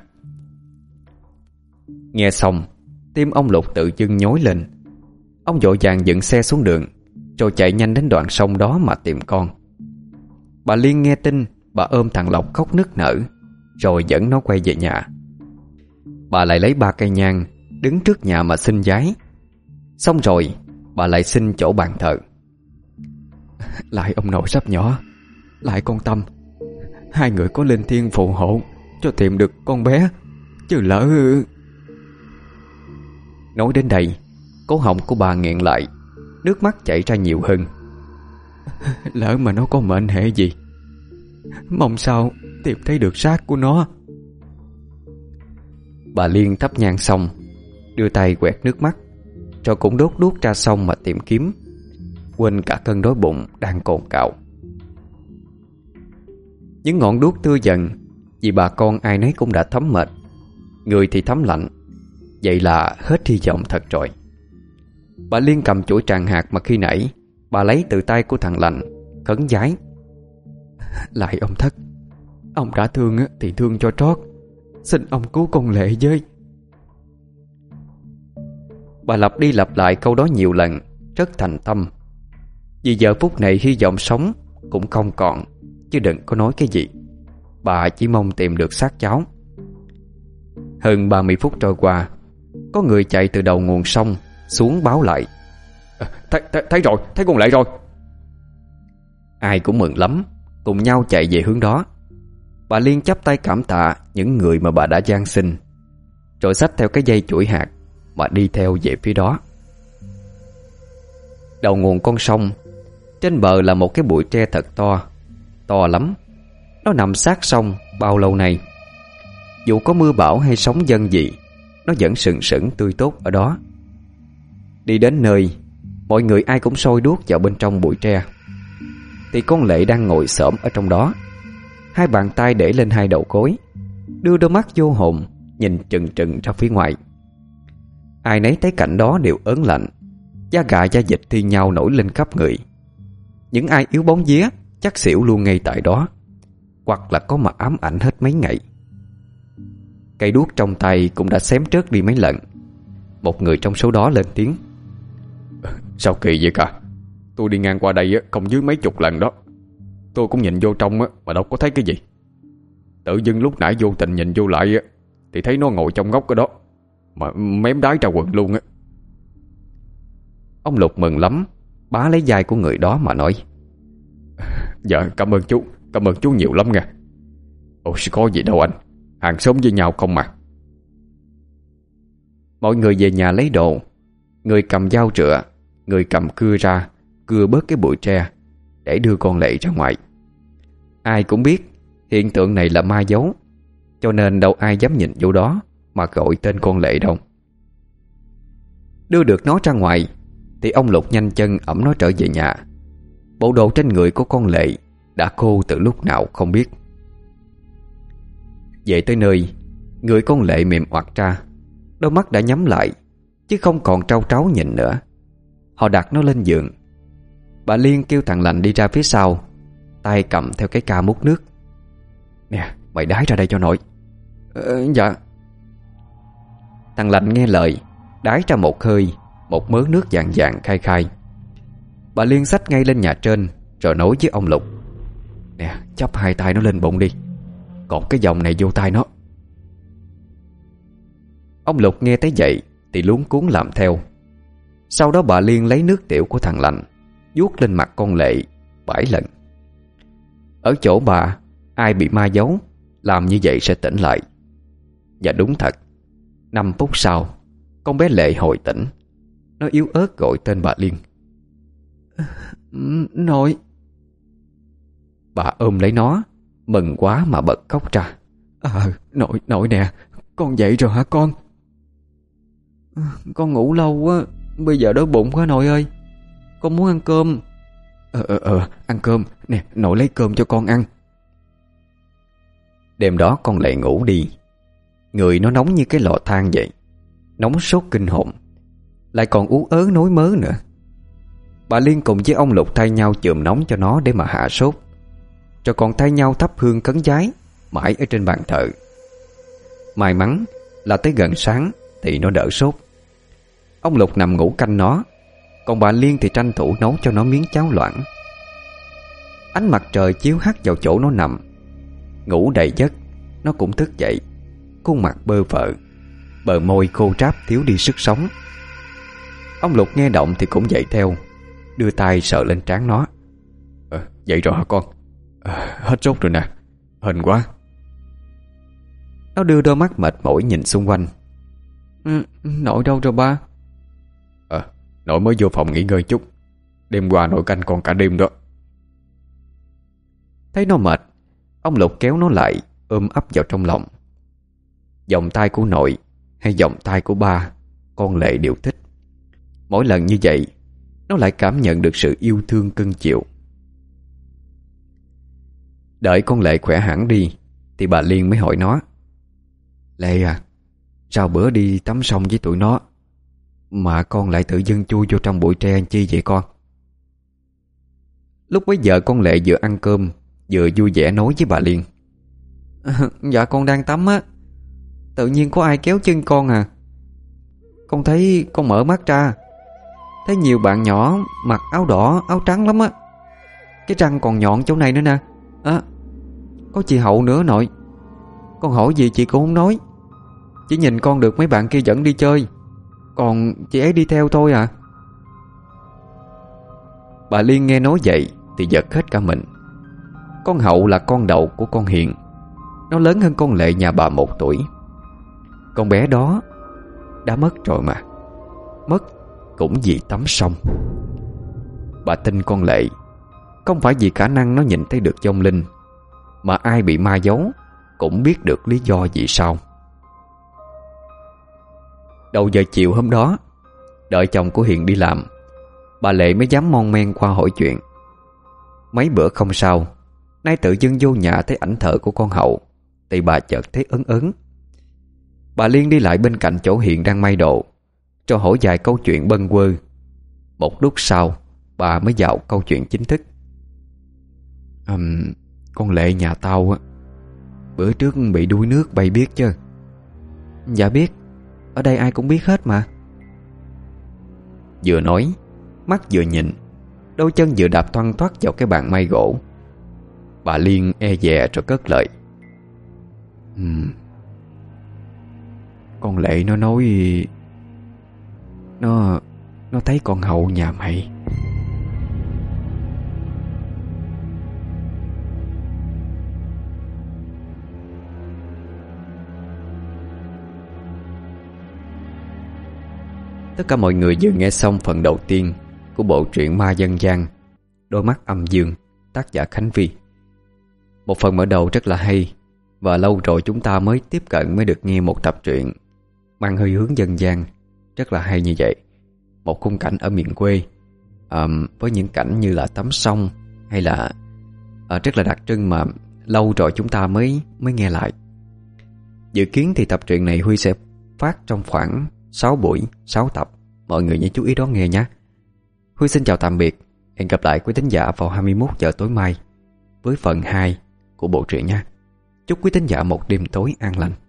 Nghe xong, tim ông Lục tự dưng nhói lên. Ông vội vàng dựng xe xuống đường, rồi chạy nhanh đến đoạn sông đó mà tìm con. Bà Liên nghe tin, bà ôm thằng Lộc khóc nức nở, rồi dẫn nó quay về nhà. Bà lại lấy ba cây nhang đứng trước nhà mà xin vái. Xong rồi bà lại xin chỗ bàn thờ: Lại ông nội sắp nhỏ, lại con Tâm, hai người có linh thiêng phù hộ cho tìm được con bé, chứ lỡ... Nói đến đây, cổ họng của bà nghẹn lại, nước mắt chảy ra nhiều hơn. Lỡ mà nó có mệnh hệ gì, mong sao tìm thấy được xác của nó. Bà Liên thắp nhang xong, đưa tay quẹt nước mắt, rồi cũng đốt đuốc ra sông mà tìm kiếm, quên cả cơn đói bụng đang cồn cào. Những ngọn đuốc tưa dần, vì bà con ai nấy cũng đã thấm mệt, người thì thấm lạnh. Vậy là hết hy vọng thật rồi. Bà Liên cầm chuỗi tràng hạt mà khi nãy bà lấy từ tay của thằng Lành, khấn vái: Lại ông Thất, ông đã thương thì thương cho trót, xin ông cứu con Lệ với. Bà lặp đi lặp lại câu đó nhiều lần, rất thành tâm. Vì giờ phút này hy vọng sống cũng không còn, chứ đừng có nói cái gì. Bà chỉ mong tìm được xác cháu. Hơn ba mươi phút trôi qua, có người chạy từ đầu nguồn sông xuống báo lại: Thấy, thấy, thấy rồi, thấy con Lệ rồi. Ai cũng mừng lắm, cùng nhau chạy về hướng đó. Bà Liên chắp tay cảm tạ những người mà bà đã giang sinh, rồi xách theo cái dây chuỗi hạt mà đi theo về phía đó. Đầu nguồn con sông, trên bờ là một cái bụi tre thật to, to lắm. Nó nằm sát sông bao lâu nay, dù có mưa bão hay sóng dâng gì, nó vẫn sừng sững tươi tốt ở đó. Đi đến nơi, mọi người ai cũng sôi đuốc vào bên trong bụi tre, thì con Lệ đang ngồi xổm ở trong đó, hai bàn tay để lên hai đầu gối, đưa đôi mắt vô hồn nhìn trừng trừng ra phía ngoài. Ai nấy thấy cảnh đó đều ớn lạnh, da gà da dịch thi nhau nổi lên khắp người. Những ai yếu bóng vía chắc xỉu luôn ngay tại đó, hoặc là có mà ám ảnh hết mấy ngày. Cây đuốc trong tay cũng đã xém trớt đi mấy lần. Một người trong số đó lên tiếng: Sao kỳ vậy cả? Tôi đi ngang qua đây không dưới mấy chục lần đó. Tôi cũng nhìn vô trong mà đâu có thấy cái gì. Tự dưng lúc nãy vô tình nhìn vô lại thì thấy nó ngồi trong góc ở đó, mà mém đái ra quần luôn á. Ông Lục mừng lắm, bá lấy vai của người đó mà nói: Dạ cảm ơn chú, cảm ơn chú nhiều lắm nha. Ồ có gì đâu anh, hàng xóm với nhau không mà. Mọi người về nhà lấy đồ, người cầm dao trựa, người cầm cưa ra, cưa bớt cái bụi tre để đưa con Lệ ra ngoài. Ai cũng biết hiện tượng này là ma dấu, cho nên đâu ai dám nhìn vô đó mà gọi tên con Lệ đâu. Đưa được nó ra ngoài thì ông Lục nhanh chân ẵm nó trở về nhà. Bộ đồ trên người của con Lệ đã khô từ lúc nào không biết. Về tới nơi, người con Lệ mềm oặt ra, đôi mắt đã nhắm lại chứ không còn trao tráo nhìn nữa. Họ đặt nó lên giường. Bà Liên kêu thằng Lành đi ra phía sau, tay cầm theo cái ca múc nước. Nè, mày đái ra đây cho nội. ờ, Dạ. Thằng Lành nghe lời, đái ra một hơi, một mớ nước vàng vàng khai khai. Bà Liên xách ngay lên nhà trên, rồi nói với ông Lục: Nè, chắp hai tay nó lên bụng đi, còn cái vòng này vô tay nó. Ông Lục nghe thấy vậy thì luống cuống làm theo. Sau đó bà Liên lấy nước tiểu của thằng Lành vuốt lên mặt con Lệ bảy lần. Ở chỗ bà, ai bị ma giấu làm như vậy sẽ tỉnh lại. Và đúng thật, năm phút sau, con bé Lệ hồi tỉnh. Nó yếu ớt gọi tên bà Liên: Nội. Bà ôm lấy nó, mừng quá mà bật khóc ra. À, nội, nội nè, con dậy rồi hả con? Con ngủ lâu quá, bây giờ đói bụng quá nội ơi. Con muốn ăn cơm. Ờ ờ ờ ăn cơm. Nè, nội lấy cơm cho con ăn. Đêm đó con Lệ ngủ đi. Người nó nóng như cái lò than vậy, nóng sốt kinh hồn, lại còn ú ớ nối mớ nữa. Bà Liên cùng với ông Lục thay nhau chườm nóng cho nó để mà hạ sốt, rồi còn thay nhau thắp hương cấn giái mãi ở trên bàn thờ. May mắn là tới gần sáng thì nó đỡ sốt. Ông Lục nằm ngủ canh nó, còn bà Liên thì tranh thủ nấu cho nó miếng cháo loãng. Ánh mặt trời chiếu hắt vào chỗ nó nằm. Ngủ đầy giấc, nó cũng thức dậy, khuôn mặt bơ phờ, bờ môi khô ráp thiếu đi sức sống. Ông Lục nghe động thì cũng dậy theo, đưa tay sờ lên trán nó. à, Dậy rồi hả con? à, Hết sốt rồi nè, hên quá. Nó đưa đôi mắt mệt mỏi nhìn xung quanh. ừ, Nội đâu rồi ba? à, Nội mới vô phòng nghỉ ngơi chút. Đêm qua nội canh con cả đêm đó. Thấy nó mệt, ông Lục kéo nó lại, ôm ấp vào trong lòng. Vòng tay của nội hay vòng tay của ba, con Lệ đều thích. Mỗi lần như vậy, nó lại cảm nhận được sự yêu thương cưng chiều. Đợi con Lệ khỏe hẳn đi thì bà Liên mới hỏi nó: Lệ à, sao bữa đi tắm sông với tụi nó mà con lại tự dưng chui vô trong bụi tre anh chi vậy con? Lúc bấy giờ con Lệ vừa ăn cơm vừa vui vẻ nói với bà Liên: Dạ con đang tắm á, tự nhiên có ai kéo chân con à. Con thấy con mở mắt ra, thấy nhiều bạn nhỏ mặc áo đỏ, áo trắng lắm á. Cái răng còn nhọn chỗ này nữa nè. À, có chị Hậu nữa nội. Con hỏi gì chị cũng không nói, chỉ nhìn con được mấy bạn kia dẫn đi chơi, còn chị ấy đi theo thôi à. Bà Liên nghe nói vậy thì giật hết cả mình. Con Hậu là con đầu của con Hiền. Nó lớn hơn con Lệ nhà bà một tuổi. Con bé đó đã mất rồi mà. Mất cũng vì tắm sông. Bà tin con Lệ. Không phải vì khả năng nó nhìn thấy được vong linh, mà ai bị ma giấu cũng biết được lý do vì sao. Đầu giờ chiều hôm đó, đợi chồng của Hiền đi làm, bà Lệ mới dám mon men qua hỏi chuyện. Mấy bữa không sao, nay tự dưng vô nhà thấy ảnh thờ của con Hậu thì bà chợt thấy ớn ớn. Bà Liên đi lại bên cạnh chỗ Hiền đang may đồ, cho hỏi vài câu chuyện bâng quơ. Một lúc sau, bà mới vào câu chuyện chính thức. um, Con Lệ nhà tao á, bữa trước bị đuối nước bay biết chứ? Dạ biết. Ở đây ai cũng biết hết mà. Vừa nói, mắt vừa nhìn, đôi chân vừa đạp toăn toắt vào cái bàn may gỗ. Bà Liên e dè rồi cất lời. uhm, Con Lệ nó nói Nó Nó thấy con Hậu nhà mày. Tất cả mọi người vừa nghe xong phần đầu tiên của bộ truyện ma dân gian Đôi mắt âm dương, tác giả Khánh Vy. Một phần mở đầu rất là hay, và lâu rồi chúng ta mới tiếp cận mới được nghe một tập truyện mang hơi hướng dân gian rất là hay như vậy. Một khung cảnh ở miền quê, um, với những cảnh như là tắm sông, hay là uh, rất là đặc trưng mà lâu rồi chúng ta mới mới nghe lại. Dự kiến thì tập truyện này Huy sẽ phát trong khoảng sáu buổi, sáu tập. Mọi người nhớ chú ý đón nghe nhé. Huy xin chào tạm biệt. Hẹn gặp lại quý thính giả vào hai mươi mốt giờ tối mai với phần hai của bộ truyện nha. Chúc quý thính giả một đêm tối an lành.